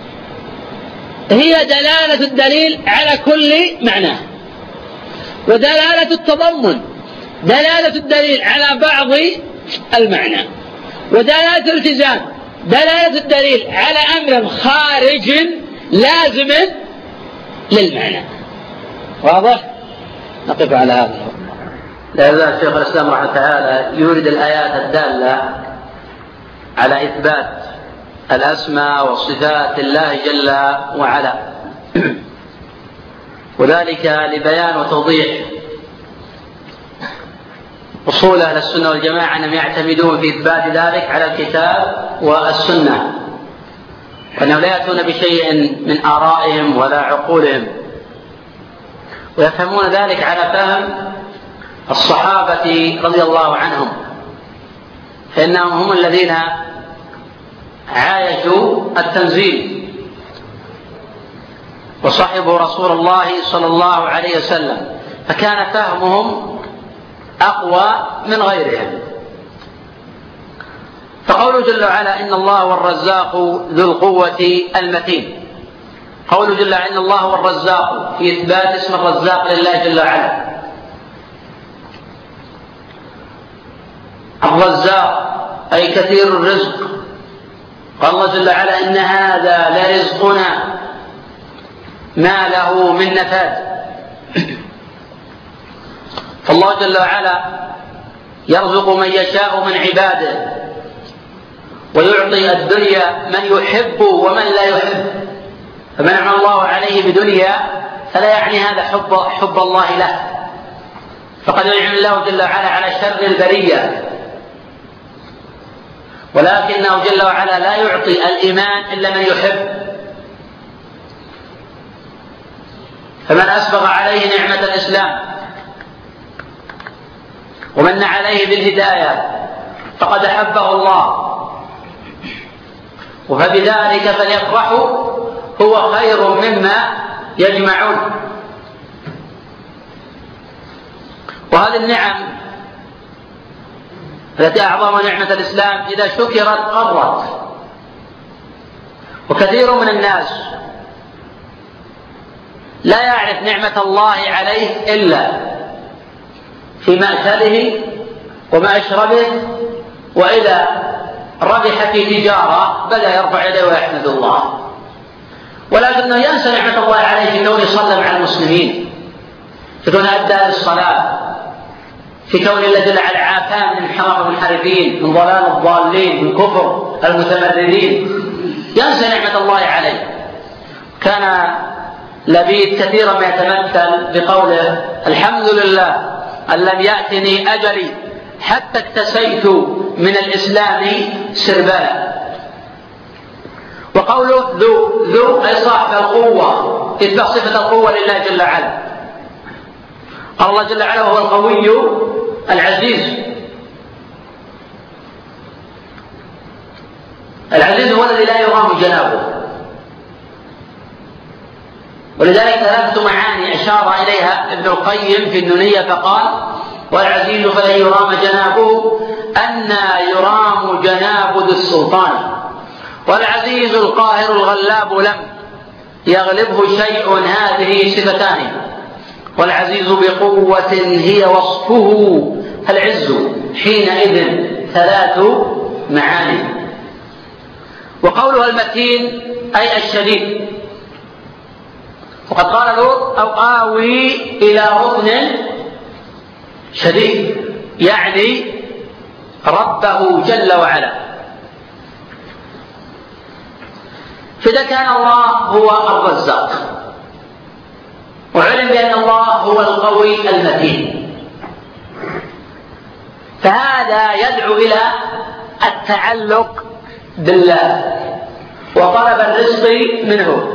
هي دلالة الدليل على كل معناه، ودلالة التضمن دلالة الدليل على بعض المعنى، ودلالة الالتزام دلالة الدليل على أمر خارج لازم للمعنى. واضح؟ نقف على هذا. لا يزال شيخ الإسلام رحمه الله تعالى يورد الآيات الدالة على إثبات الأسماء والصفات لله جل وعلا، وذلك لبيان وتوضيح أصول أهل السنة والجماعة أنهم يعتمدون في إثبات ذلك على الكتاب والسنة، وأنهم لا يأتون بشيء من آرائهم ولا عقولهم، ويفهمون ذلك على فهم الصحابة رضي الله عنهم، فإنهم هم الذين عايشوا التنزيل وصحبوا رسول الله صلى الله عليه وسلم، فكان فهمهم أقوى من غيرهم. فقوله جل وعلا إن الله هو الرزاق ذو القوة المتين، قوله جل وعلا إن الله هو الرزاق في إثبات اسم الرزاق لله جل وعلا. الرزاق أي كثير الرزق. قال الله جل وعلا إن هذا لرزقنا ما له من نفاد. فالله جل وعلا يرزق من يشاء من عباده، ويعطي الدنيا من يحب ومن لا يحب. فمن أنعم الله عليه بدنيا فلا يعني هذا حب الله له، فقد ينعم الله جل وعلا على شر البرية، ولكنه جل وعلا لا يعطي الإيمان إلا من يحب. فمن أسبغ عليه نعمة الإسلام ومن عليه بالهداية فقد أحبه الله، وفبذلك فليفرحوا هو خير مما يجمعون. وهذه النعم التي أعظم نعمة الإسلام إذا شكرت قرت، وكثير من الناس لا يعرف نعمة الله عليه إلا في مأكله ومشربه، وإذا ربح في تجارة بدأ يرفع يديه ويحمد الله، ولكنه ينسى نعمة الله عليه في كونه صلى على المسلمين، في كونه أدى للصلاة، في كون الله جل وعلا عافاه من انحراف المنحرفين، من ضلال الضالين، من كفر المتمردين. ينسى نعمة الله عليه. كان لبيد كثيرا ما يتمثل بقوله الحمد لله أن لم يأتني أجلي حتى اكتسيت من الإسلام سربالا. وقوله ذو أي صاحب القوة، إثبات صفة القوة لله جل وعلا. قال الله جل وعلا هو القوي العزيز. العزيز هو الذي لا يرام جنابه، ولذلك ثلاثة معاني أشار إليها ابن القيم في النونية فقال والعزيز فلا يرام جنابه أن يرام جناب ذو السلطان، والعزيز القاهر الغلاب لم يغلبه شيء، هذه صفتان، والعزيز بقوة هي وصفه، العز حينئذ ثلاث معاني. وقولها المتين أي الشديد، وقد قال لوط أو آوي إلى ركن شديد، يعني ربه جل وعلا. فإذا كان الله هو الرزاق، وعلم بأن الله هو القوي المتين، فهذا يدعو إلى التعلق بالله وطلب الرزق منه.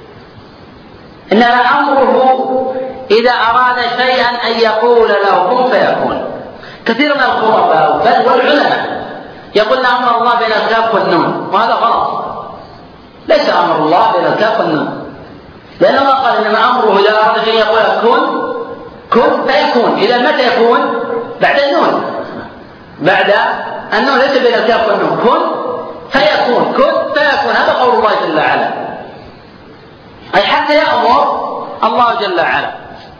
إنما أمره إذا أراد شيئا أن يقول له كن فيكون. كثير من الخطباء بل والعلماء يقول أمر الله بين الكاف والنون، وهذا غلط. ليس أمر الله بين الكاف والنون، لأن الله قال إنما أمره إذا أراد شيئا يقول كن فيكون. إذا متى يكون؟ بعد النون. بعد النون ليس بين الكاف والنون، كن فيكون. هذا قول الله جل وعلا، أي حتى يأمر الله جل وعلا.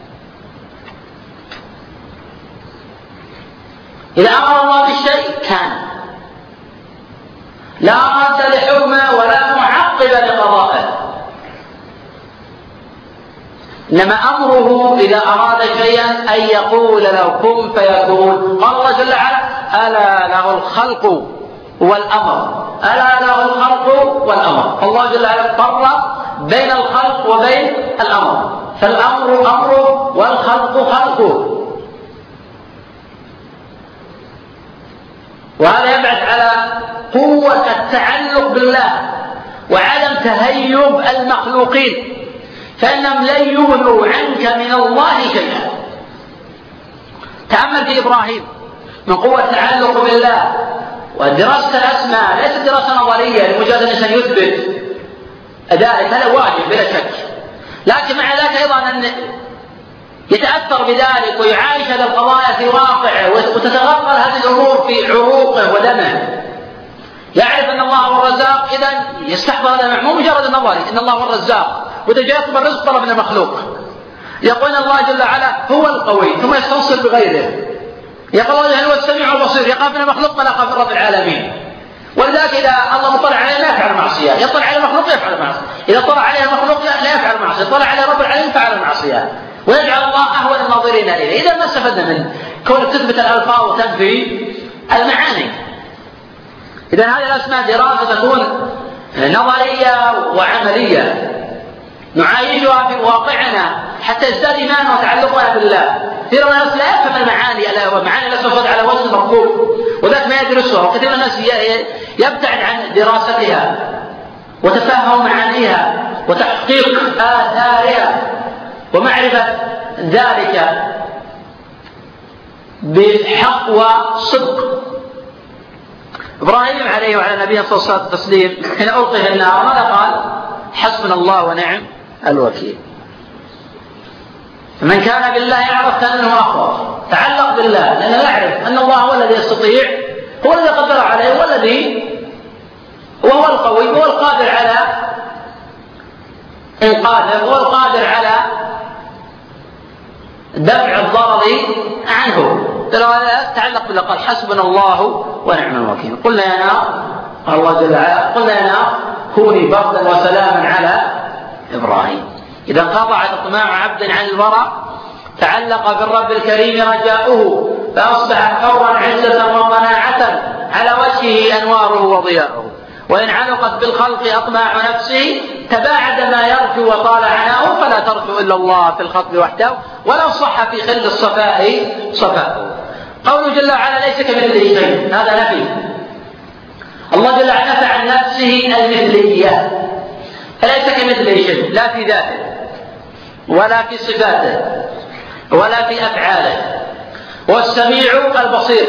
إذا أمر الله بالشيء كان، لا رد لحكمه ولا معقب لقضائه. إنما أمره إذا أراد شيئا أن يقول له كن فيكون. قال الله جل وعلا ألا له الخلق والأمر، ألا له الخلق والأمر. الله جل وعلا فرق بين الخلق وبين الأمر، فالأمر أمره والخلق خلقه. وهذا يبعث على قوة التعلق بالله وعدم تهيب المخلوقين، فإنهم لن يغنوا عنك من الله شيئا. تأمل في إبراهيم من قوة التعلق بالله ودراسة الأسماء، ليست دراسة نظرية لمجرد الإنسان يثبت ذلك، هذا واجب بلا شك، لكن مع ذلك أيضا أن يتأثر بذلك ويعايش هذه القضايا في واقعه وتتغلغل هذه الأمور في عروقه ودمه. يعرف أن الله هو الرزاق، إذا يستحضر هذا مو مجرد النظري إن الله هو الرزاق، وإذا جاء يطلب الرزق طلب من المخلوق. يقول الله جل وعلا هو القوي ثم يستنصر بغيره. يقول الله هو السميع البصير، يخاف من المخلوق ولا يخاف من رب العالمين. ولذلك إذا الله مطلع عليه لا يفعل معصية، يطلع على المخلوق يفعل معصية، إذا طلع عليه المخلوق لا يفعل معصية، طلع على رب العالمين فعل معصية، ويجعل الله أهون الناظرين إليه. إذا ما استفدنا من كونك تثبت الألفاظ وتنفي المعاني. إذا هذه الأسماء دراسة تكون نظرية وعملية نعايشها في واقعنا حتى يزداد إيماننا وتعلقنا بالله. كثير من الناس لا يفهم المعاني، معاني الأسماء على وجه مركوب وذاك ما يدرسها، وكثير من الناس يبتعد عن دراستها وتفهم معانيها وتحقيق آثارها ومعرفة ذلك بحق وصدق. إبراهيم عليه وعلى نبينا صلى الله عليه وسلم حين ألقي في النار ماذا قال؟ حسبنا الله ونعم الوكيل. من كان بالله يعرف كأنه أخوف، تعلق بالله لأنه يعرف أن الله هو الذي يستطيع، هو الذي قدر عليه، هو الذي وهو القوي، هو القادر على إنقاذه، هو القادر على دفع الضرر عنه. تعلق بالله، قال حسبنا الله ونعم الوكيل. قلنا يا نار، قال الله جل وعلا قلنا يا نار كوني بردا وسلاما على إبراهيم. إذا انقطعت اطماع عبد عن الورع تعلق بالرب الكريم رجاؤه، فأصبح حرا عزة ومناعة على وجهه أنواره وضياؤه. وإن علقت بالخلق أطماع نفسه تباعد ما يرجو وطال عناؤه، فلا ترجو إلا الله في الخلق وحده ولو صح في خل الصفاء صفاؤه. قوله جل وعلا ليس كمثله شيء، هذا نفي. الله جل وعلا نفى عن نفسه المثلية، فليس كمثله شيء لا في ذاته ولا في صفاته ولا في أفعاله. والسميع البصير،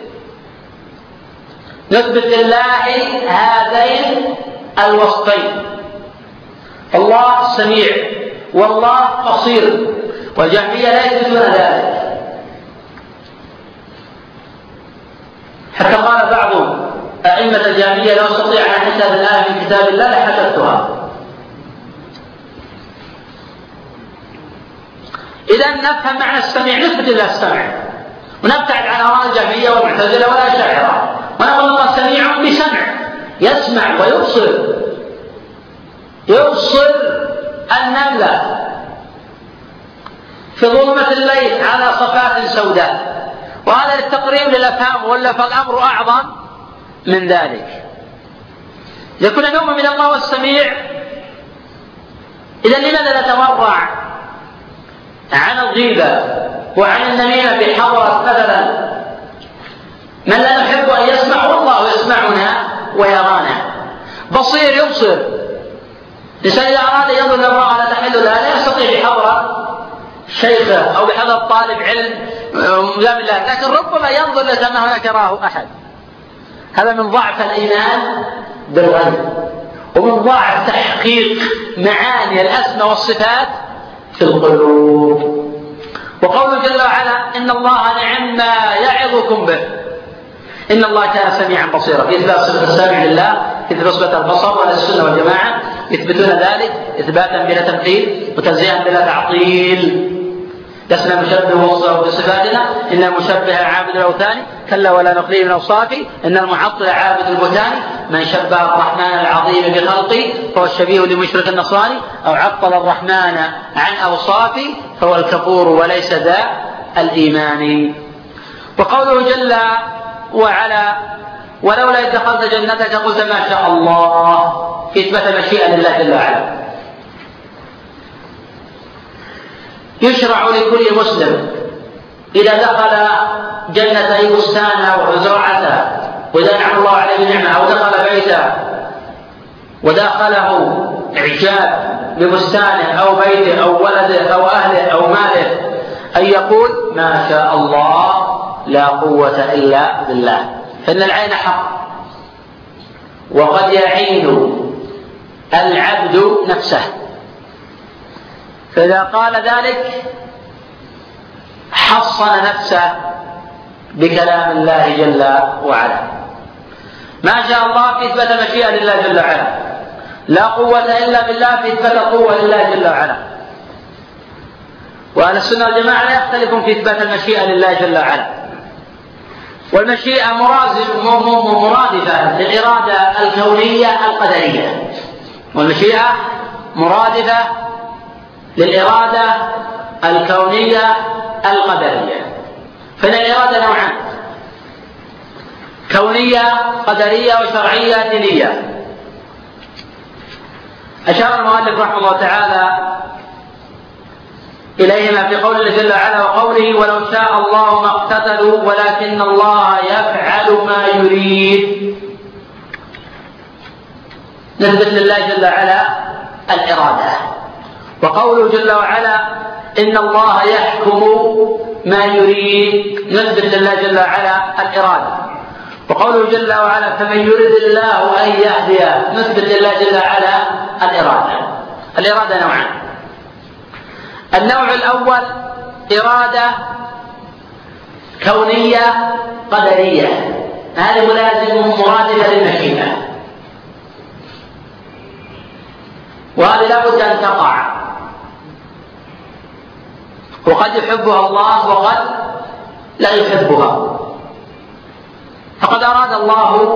نثبت لله هذين الوصفين، الله سميع والله بصير، والجهمية لا يثبتون ذلك. حتى قال بعض أئمة الجهمية لو استطيع أن أحسب الآية من كتاب الله لحسبتها. إذا نفهم معنى السميع، نثبت لله السمع ونبتعد عن آراء الجهمية والمعتزلة والأشاعرة، ونقول الله سميع بسمع، يسمع ويبصر، يبصر النملة في ظلمة الليل على صفات سوداء، وهذا للتقريب للأفهام، ولا فالأمر أعظم من ذلك. إذا كنا نؤمن من الله والسميع، إذا لماذا نتورع عن الغيبة وعن النميمة في حضرة مثلا من لا نحب أن يسمع، والله يسمعنا ويرانا، بصير يبصر. الإنسان إذا أراد ينظر لامرأة لا تحل لها لا يستطيع بحضرة شيخه أو بحضرة طالب علم لا بالله، لكن ربما ينظر لكأنه لا تراه أحد. هذا من ضعف الإيمان بالغيب، ومن ضعف تحقيق معاني الأسماء والصفات في القلوب. وقوله جل وعلا: إن الله نعم ما يعظكم به، إن الله كان سميعا بصيرا. إثبات صفة السمع لله، إثبات صفة البصر، وأهل السنة والجماعة يثبتون ذلك إثباتا بلا تمثيل وتنزيها بلا تعطيل. لسنا نشبه وصفه بصفاتنا، إن المشبه عابد الأوثان كلا ولا نخليه من أوصافه، إن المعطل عابد البهتان، من شبه الرحمن العظيم بخلقه فهو الشبيه لمشرك النصراني، أو عطل الرحمن عن أوصافه فهو الكفور وليس ذا الإيمان. وقوله جل وعلا: ولولا إذ دخلت جنتك قلت ما شاء الله، في إثبات المشيئة لله جل وعلا. يشرع لكل مسلم إذا دخل جنته بستانه وزرعته، وإذا أنعم الله عليه بنعمة، أو دخل بيته وداخله إعجاب ببستانه أو بيته أو ولده أو أهله أو ماله، أن يقول ما شاء الله لا قوة إلا بالله، فإن العين حق، وقد يعين العبد نفسه. فإذا قال ذلك حصن نفسه بكلام الله جل وعلا. ما شاء الله في إثبات المشيئة لله جل وعلا، لا قوة إلا بالله في إثبات القوة لله جل وعلا. وأهل السنة والجماعة لا يختلفون في إثبات المشيئة لله جل وعلا. والمشيئة مرادفة للإرادة الكونية القدرية، والمشيئة مرادفة للإرادة الكونية القدرية. فإن الإرادة نوعان: كونية قدرية وشرعية دينية. أشار المؤلف رحمه الله تعالى إليهما في قول الله جل وعلا وقوله: ولو شاء الله ما اقتتلوا ولكن الله يفعل ما يريد. نثبت لله جل وعلا الإرادة. وقوله جل وعلا: إن الله يحكم ما يريد، نثبت لله جل وعلا الإرادة. وقوله جل وعلا: فمن يريد الله أن يهديه، نثبت لله جل وعلا الإرادة. الإرادة نوعان: النوع الأول إرادة كونية قدرية، هذه ملازم مرادفة للمشيئة، وهذه لا بد أن تقع، وقد يحبها الله وقد لا يحبها. فقد أراد الله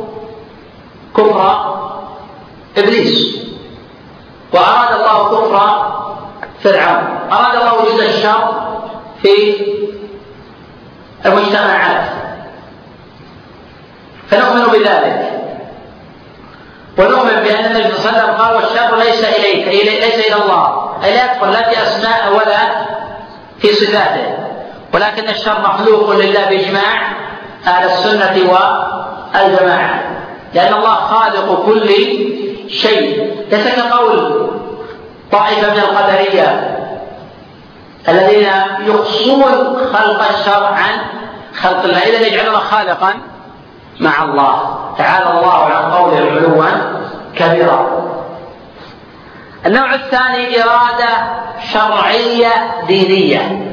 كفر إبليس، وأراد الله كفر فرعون، أراد الله وجود الشر في المجتمعات، فنؤمن بذلك، ونؤمن بأن النبي صلى الله عليه وسلم قال: والشر ليس إليك، ليس إلى الله، أي لا يدخل لا في أسماء ولا في صفاته، ولكن الشر مخلوق لله بإجماع أهل السنة والجماعة، لأن الله خالق كل شيء. ليس كقول طائفة من القدرية الذين يقصون خلق الشر عن خلق الله، إذا يجعلون خالقا مع الله. تعالى الله عن قوله علوا كبيرا. النوع الثاني إرادة شرعية دينية،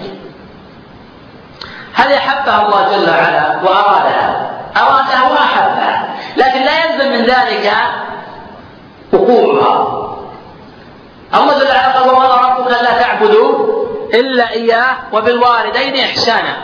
هذه حبها الله جل وعلا أرادها وأحبها، لكن لا يلزم من ذلك وقوعها. الله جل وعلا قال: وقضى ربك لا تعبدوا إلا إياه وبالوالدين إحسانا.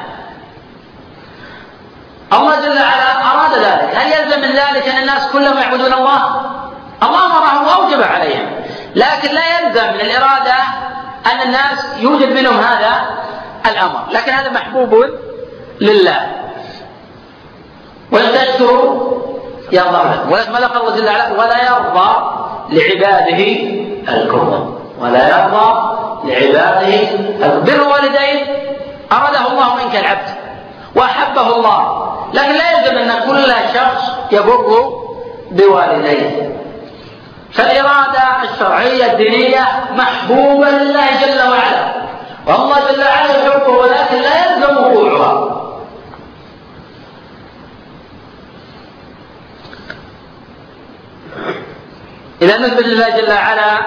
الله جل وعلا أراد ذلك، هل يلزم من ذلك أن الناس كلهم يعبدون الله؟ الله أمرهم وأوجب عليهم، لكن لا يلزم من الإرادة أن الناس يوجد منهم هذا الأمر، لكن هذا محبوب لله، وإن تشكروا يرضى لكم. ولكن ماذا قال الله جل وعلا؟ ولا يرضى لعباده الكفر، ولا يرضى لعباده الكفر. بر الوالدين أراده الله منك العبد وأحبه الله، لكن لا يلزم أن كل شخص يبر بوالديه، فالإرادة الشرعية الدينية محبوبة لله جل وعلا، والله جل وعلا يحبه، ولكن لا يلزم وقوعها. إذا نثبت لله جل وعلا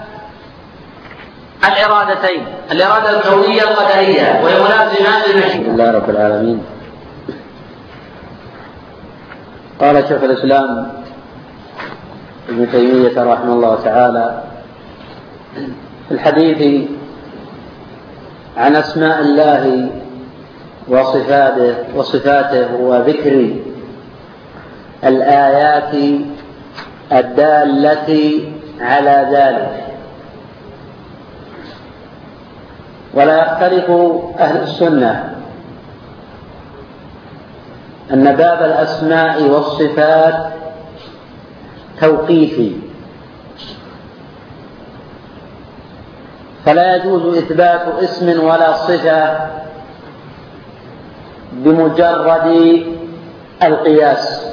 الإرادتين، الإرادة الكونية القدرية وهي ملازمة للمشيئة. الحمد لله رب العالمين. قال شيخ الإسلام ابن تيمية رحمه الله تعالى في الحديث عن أسماء الله وصفاته وذكر الآيات الدالة على ذلك. ولا يختلف أهل السنة أن باب الأسماء والصفات توقيفي، فلا يجوز إثبات اسم ولا صفة بمجرد القياس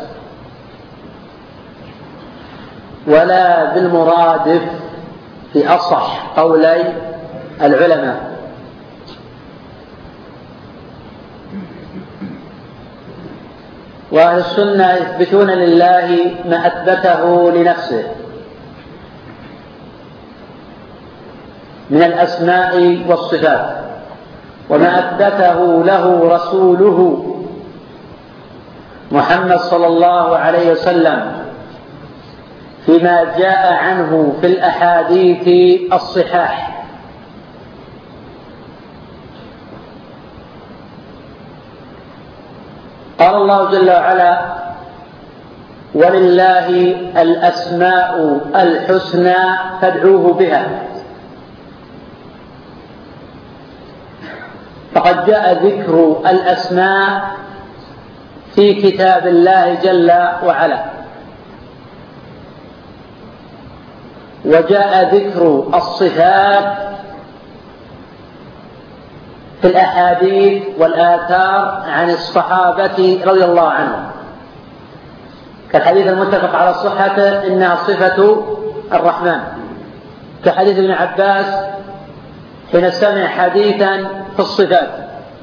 ولا بالمرادف في أصح قولي العلماء. وأهل السنة يثبتون لله ما أثبته لنفسه من الأسماء والصفات، وما أثبته له رسوله محمد صلى الله عليه وسلم فيما جاء عنه في الأحاديث الصحاح. قال الله جل وعلا: ولله الأسماء الحسنى فادعوه بها. فقد جاء ذكر الأسماء في كتاب الله جل وعلا، وجاء ذكر الصفات في الأحاديث والآثار عن الصحابة رضي الله عنهم، كالحديث المتفق على صحته إنها صفة الرحمن، كحديث ابن عباس حين سمع حديثا في الصفات.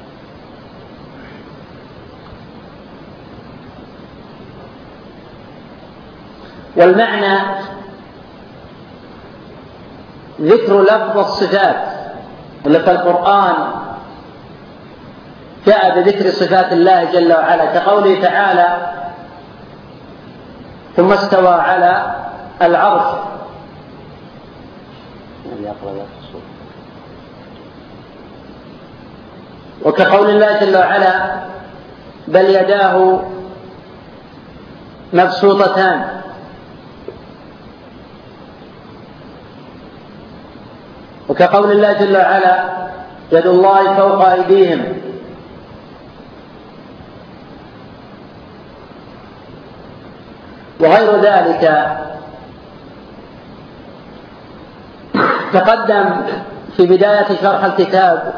والمعنى ذكر لفظ الصفات، ولف القرآن جاء بذكر صفات الله جل وعلا، كقوله تعالى: ثم استوى على العرش. وكقول الله جل وعلا: بل يداه مبسوطتان. وكقول الله جل وعلا: يد الله فوق أيديهم. وغير ذلك. تقدم في بداية شرح الكتاب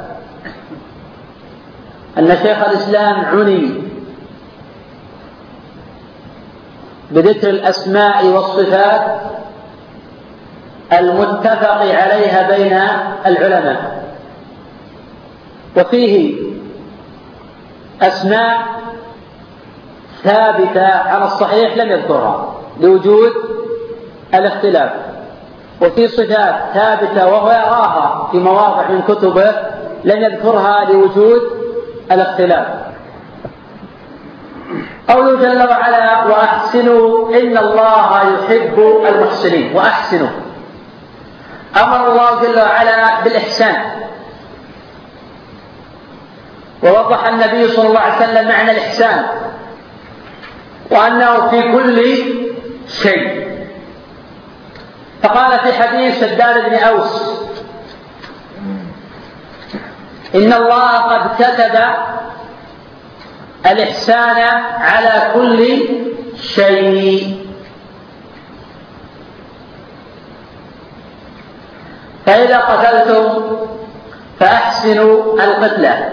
أن شيخ الإسلام عني بذكر الأسماء والصفات المتفق عليها بين العلماء، وفيه أسماء ثابتة على الصحيح لم يذكرها لوجود الاختلاف، وفي صفات ثابتة وهو يراها في مواضع من كتبه لم يذكرها لوجود الاختلاف. قوله جل وعلا: وأحسنوا إن الله يحب المحسنين. وأحسنوا، أمر الله جل وعلا بالإحسان، ووضح النبي صلى الله عليه وسلم معنى الإحسان وأنه في كل شيء. فقال في حديث شداد بن أوس: إن الله قد كتب الإحسان على كل شيء. فإذا قتلتم فأحسنوا القتلة،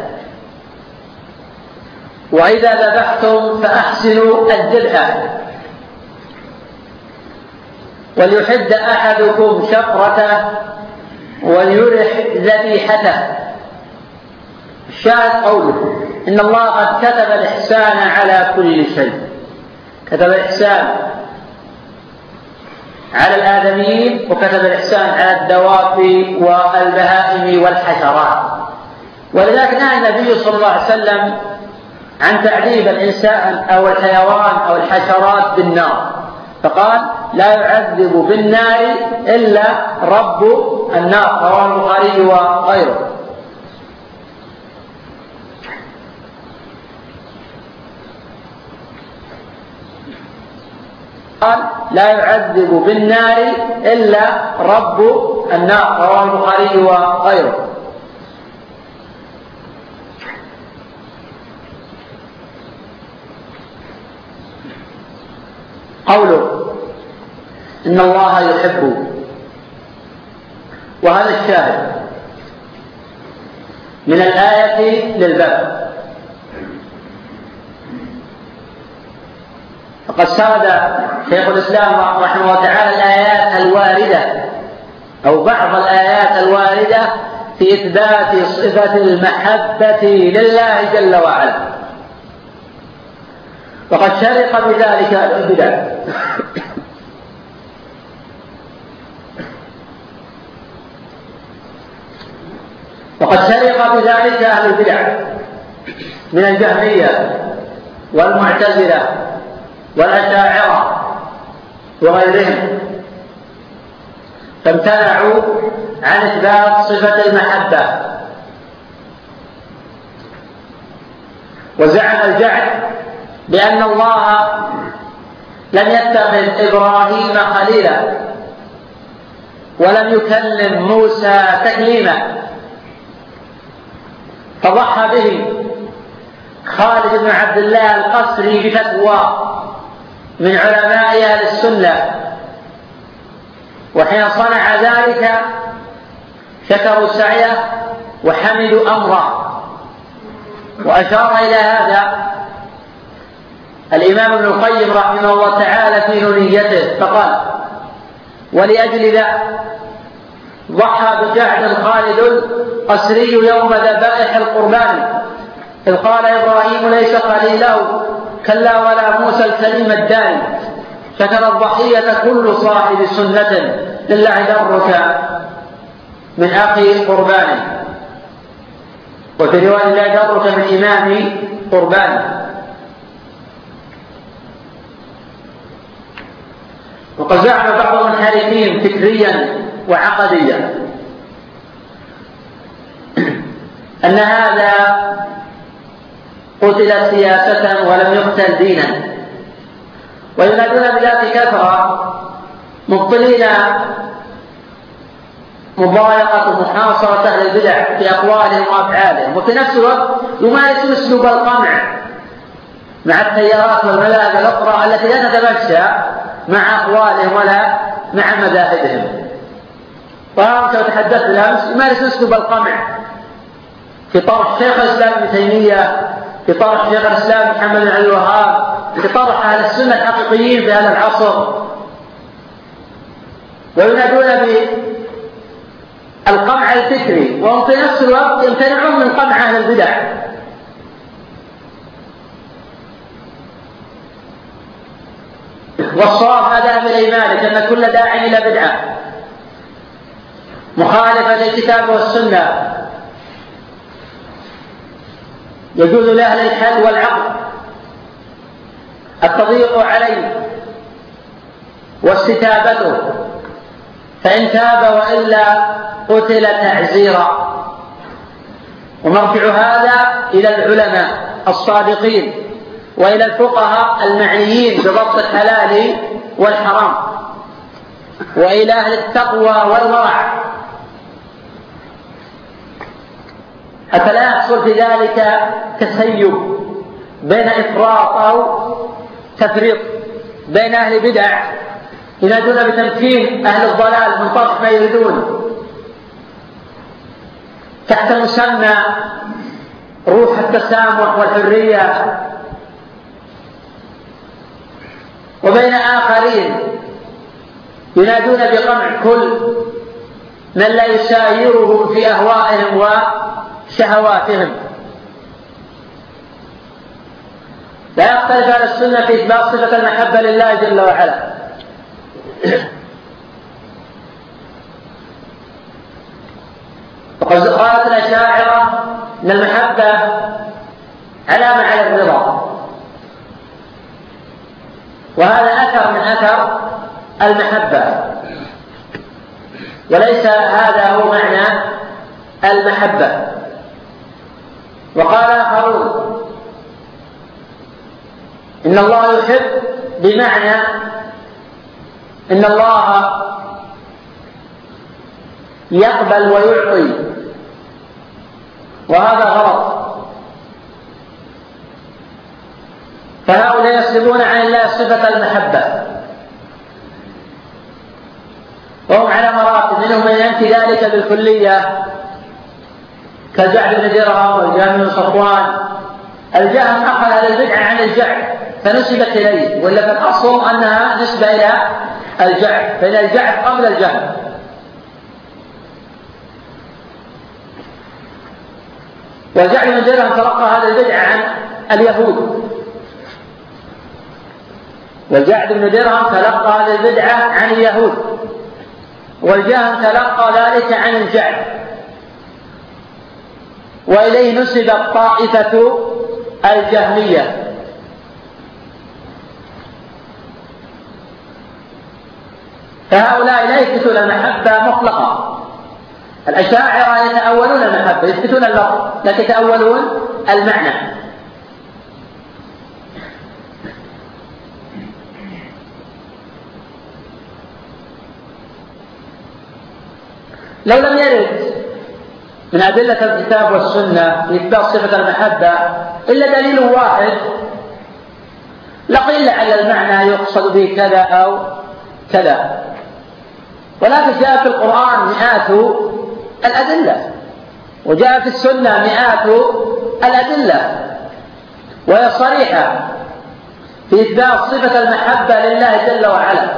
وإذا ذبحتم فأحسنوا الذبحة، وليحد أحدكم شفرته وليرح ذبيحته. الشاهد قوله إن الله قد كتب الإحسان على كل شيء، كتب الإحسان على الآدميين، وكتب الإحسان على الدواب والبهائم والحشرات. ولذلك نهى النبي صلى الله عليه وسلم عن تعذيب الإنسان أو الحيوان أو الحشرات بالنار، فقال لا يعذب بالنار إلا رب النار، رواه البخاري وغيره. قال لا يعذب بالنار إلا رب النار، رواه البخاري وغيره. قوله إن الله يحب، وهذا الشاهد من الآية للباب. فقد سرد شيخ الإسلام رحمه الله تعالى الآيات الواردة أو بعض الآيات الواردة في إثبات صفة المحبة لله جل وعلا، وقد شرق بذلك البدع. وقد شرق بذلك أهل البدع من الجهمية والمعتزلة والأشاعرة وغيرهم، فامتنعوا عن إثبات صفة المحبة. وزعم الجعد بأن الله لم يتخذ إبراهيم خليلا ولم يكلم موسى تكليما، فضحى به خالد بن عبد الله القسري بفتوى من علماء أهل السنة، وحين صنع ذلك شكروا سعيه وحمدوا أمره. وأشار إلى هذا الإمام ابن القيم رحمه الله تعالى في نونيته فقال: ولأجل ذا ضحى بجعد خالد القسري يوم ذبائح القربان، إذ قال إبراهيم ليس خليله كلا ولا موسى الكليم الداني، شكر الضحية كل صاحب سنة لله درك من أخي قربانه، وفي رواية لا درك من إمام قربانه. وقد زعم بعض المنحرفين فكريا وعقديا أن هذا قتل سياسة ولم يقتل دينا، وينادون بذات كثرة مبطلين مضايقة ومحاصرة أهل البدع في أقوالهم وأفعالهم، وفي نفس الوقت يمارسون أسلوب القمع مع التيارات والملاذ الأخرى التي لا تتمشى مع أقوالهم ولا مع مذاهبهم. وأنت تحدثت بالأمس يمارسون أسلوب القمع في طرح شيخ الإسلام ابن تيمية، في طرح شيخ الإسلام محمد بن عبد الوهاب، في طرح أهل السنة الحقيقيين في هذا العصر، وينادون بالقمع الفكري، وهم في نفس الوقت يمتنعون من قمع أهل البدع. والصواب ما ذهب إليه مالك أن كل داع إلى بدعة مخالفة للكتاب والسنة يجوز لأهل الحل والعقل التضييق عليه واستتابته، فإن تاب وإلا قتل تعزيرا. ومرجع هذا إلى العلماء الصادقين وإلى الفقهاء المعنيين بضبط الحلال والحرام، وإلى أهل التقوى والورع، حتى لا يحصل في ذلك تسيب بين إفراط أو تفريط، بين أهل بدع ينادون بتمكين أهل الضلال من طرح ما يريدون تحت مسمى روح التسامح والحرية، وبين آخرين ينادون بقمع كل من لا يسايرهم في أهوائهم وشهواتهم. لا يختلف أهل السنة في إثبات صفة المحبة لله جل وعلا، وقد قالت الأشاعرة أن المحبة علامة على الرضا، وهذا أثر من أثر المحبة، وليس هذا هو معنى المحبة. وقال آخرون إن الله يحب بمعنى إن الله يقبل ويعطي، وهذا غلط. فهؤلاء يسلبون عن الله صفة المحبة، وهم على مراتب، منهم من ينفي ذلك بالكلية كجعد بن درهم والجهم بن صفوان. الجهم أخذ هذه البدعة عن الجعد فنسبت إليه، ولا في الأصل أنها نسبة إلى الجعد، فإن الجعد قبل الجهم. والجعد بن درهم تلقى هذه البدعة عن اليهود، والجعد بن درهم تلقى هذه البدعة عن اليهود، والجهم تلقى ذلك عن الجعد، وإليه نسبت طائفة الجهمية. فهؤلاء لا يثبتون المحبة مطلقة. الأشاعرة يتأولون المحبة، يثبتون اللفظ لكن يتأولون المعنى. لو لم يرد من أدلة الكتاب والسنة في إثبات صفة المحبة إلا دليل واحد لقيل لعل المعنى يقصد به كذا أو كذا، ولكن جاء في القرآن مئات الأدلة، وجاء في السنة مئات الأدلة، وهي صريحة في إثبات صفة المحبة لله جل وعلا.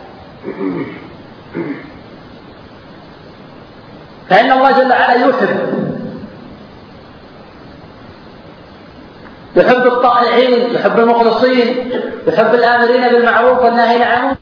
فإن الله جل وعلا يحب الطائعين، يحب المخلصين، يحب الآمرين بالمعروف والناهين عنه.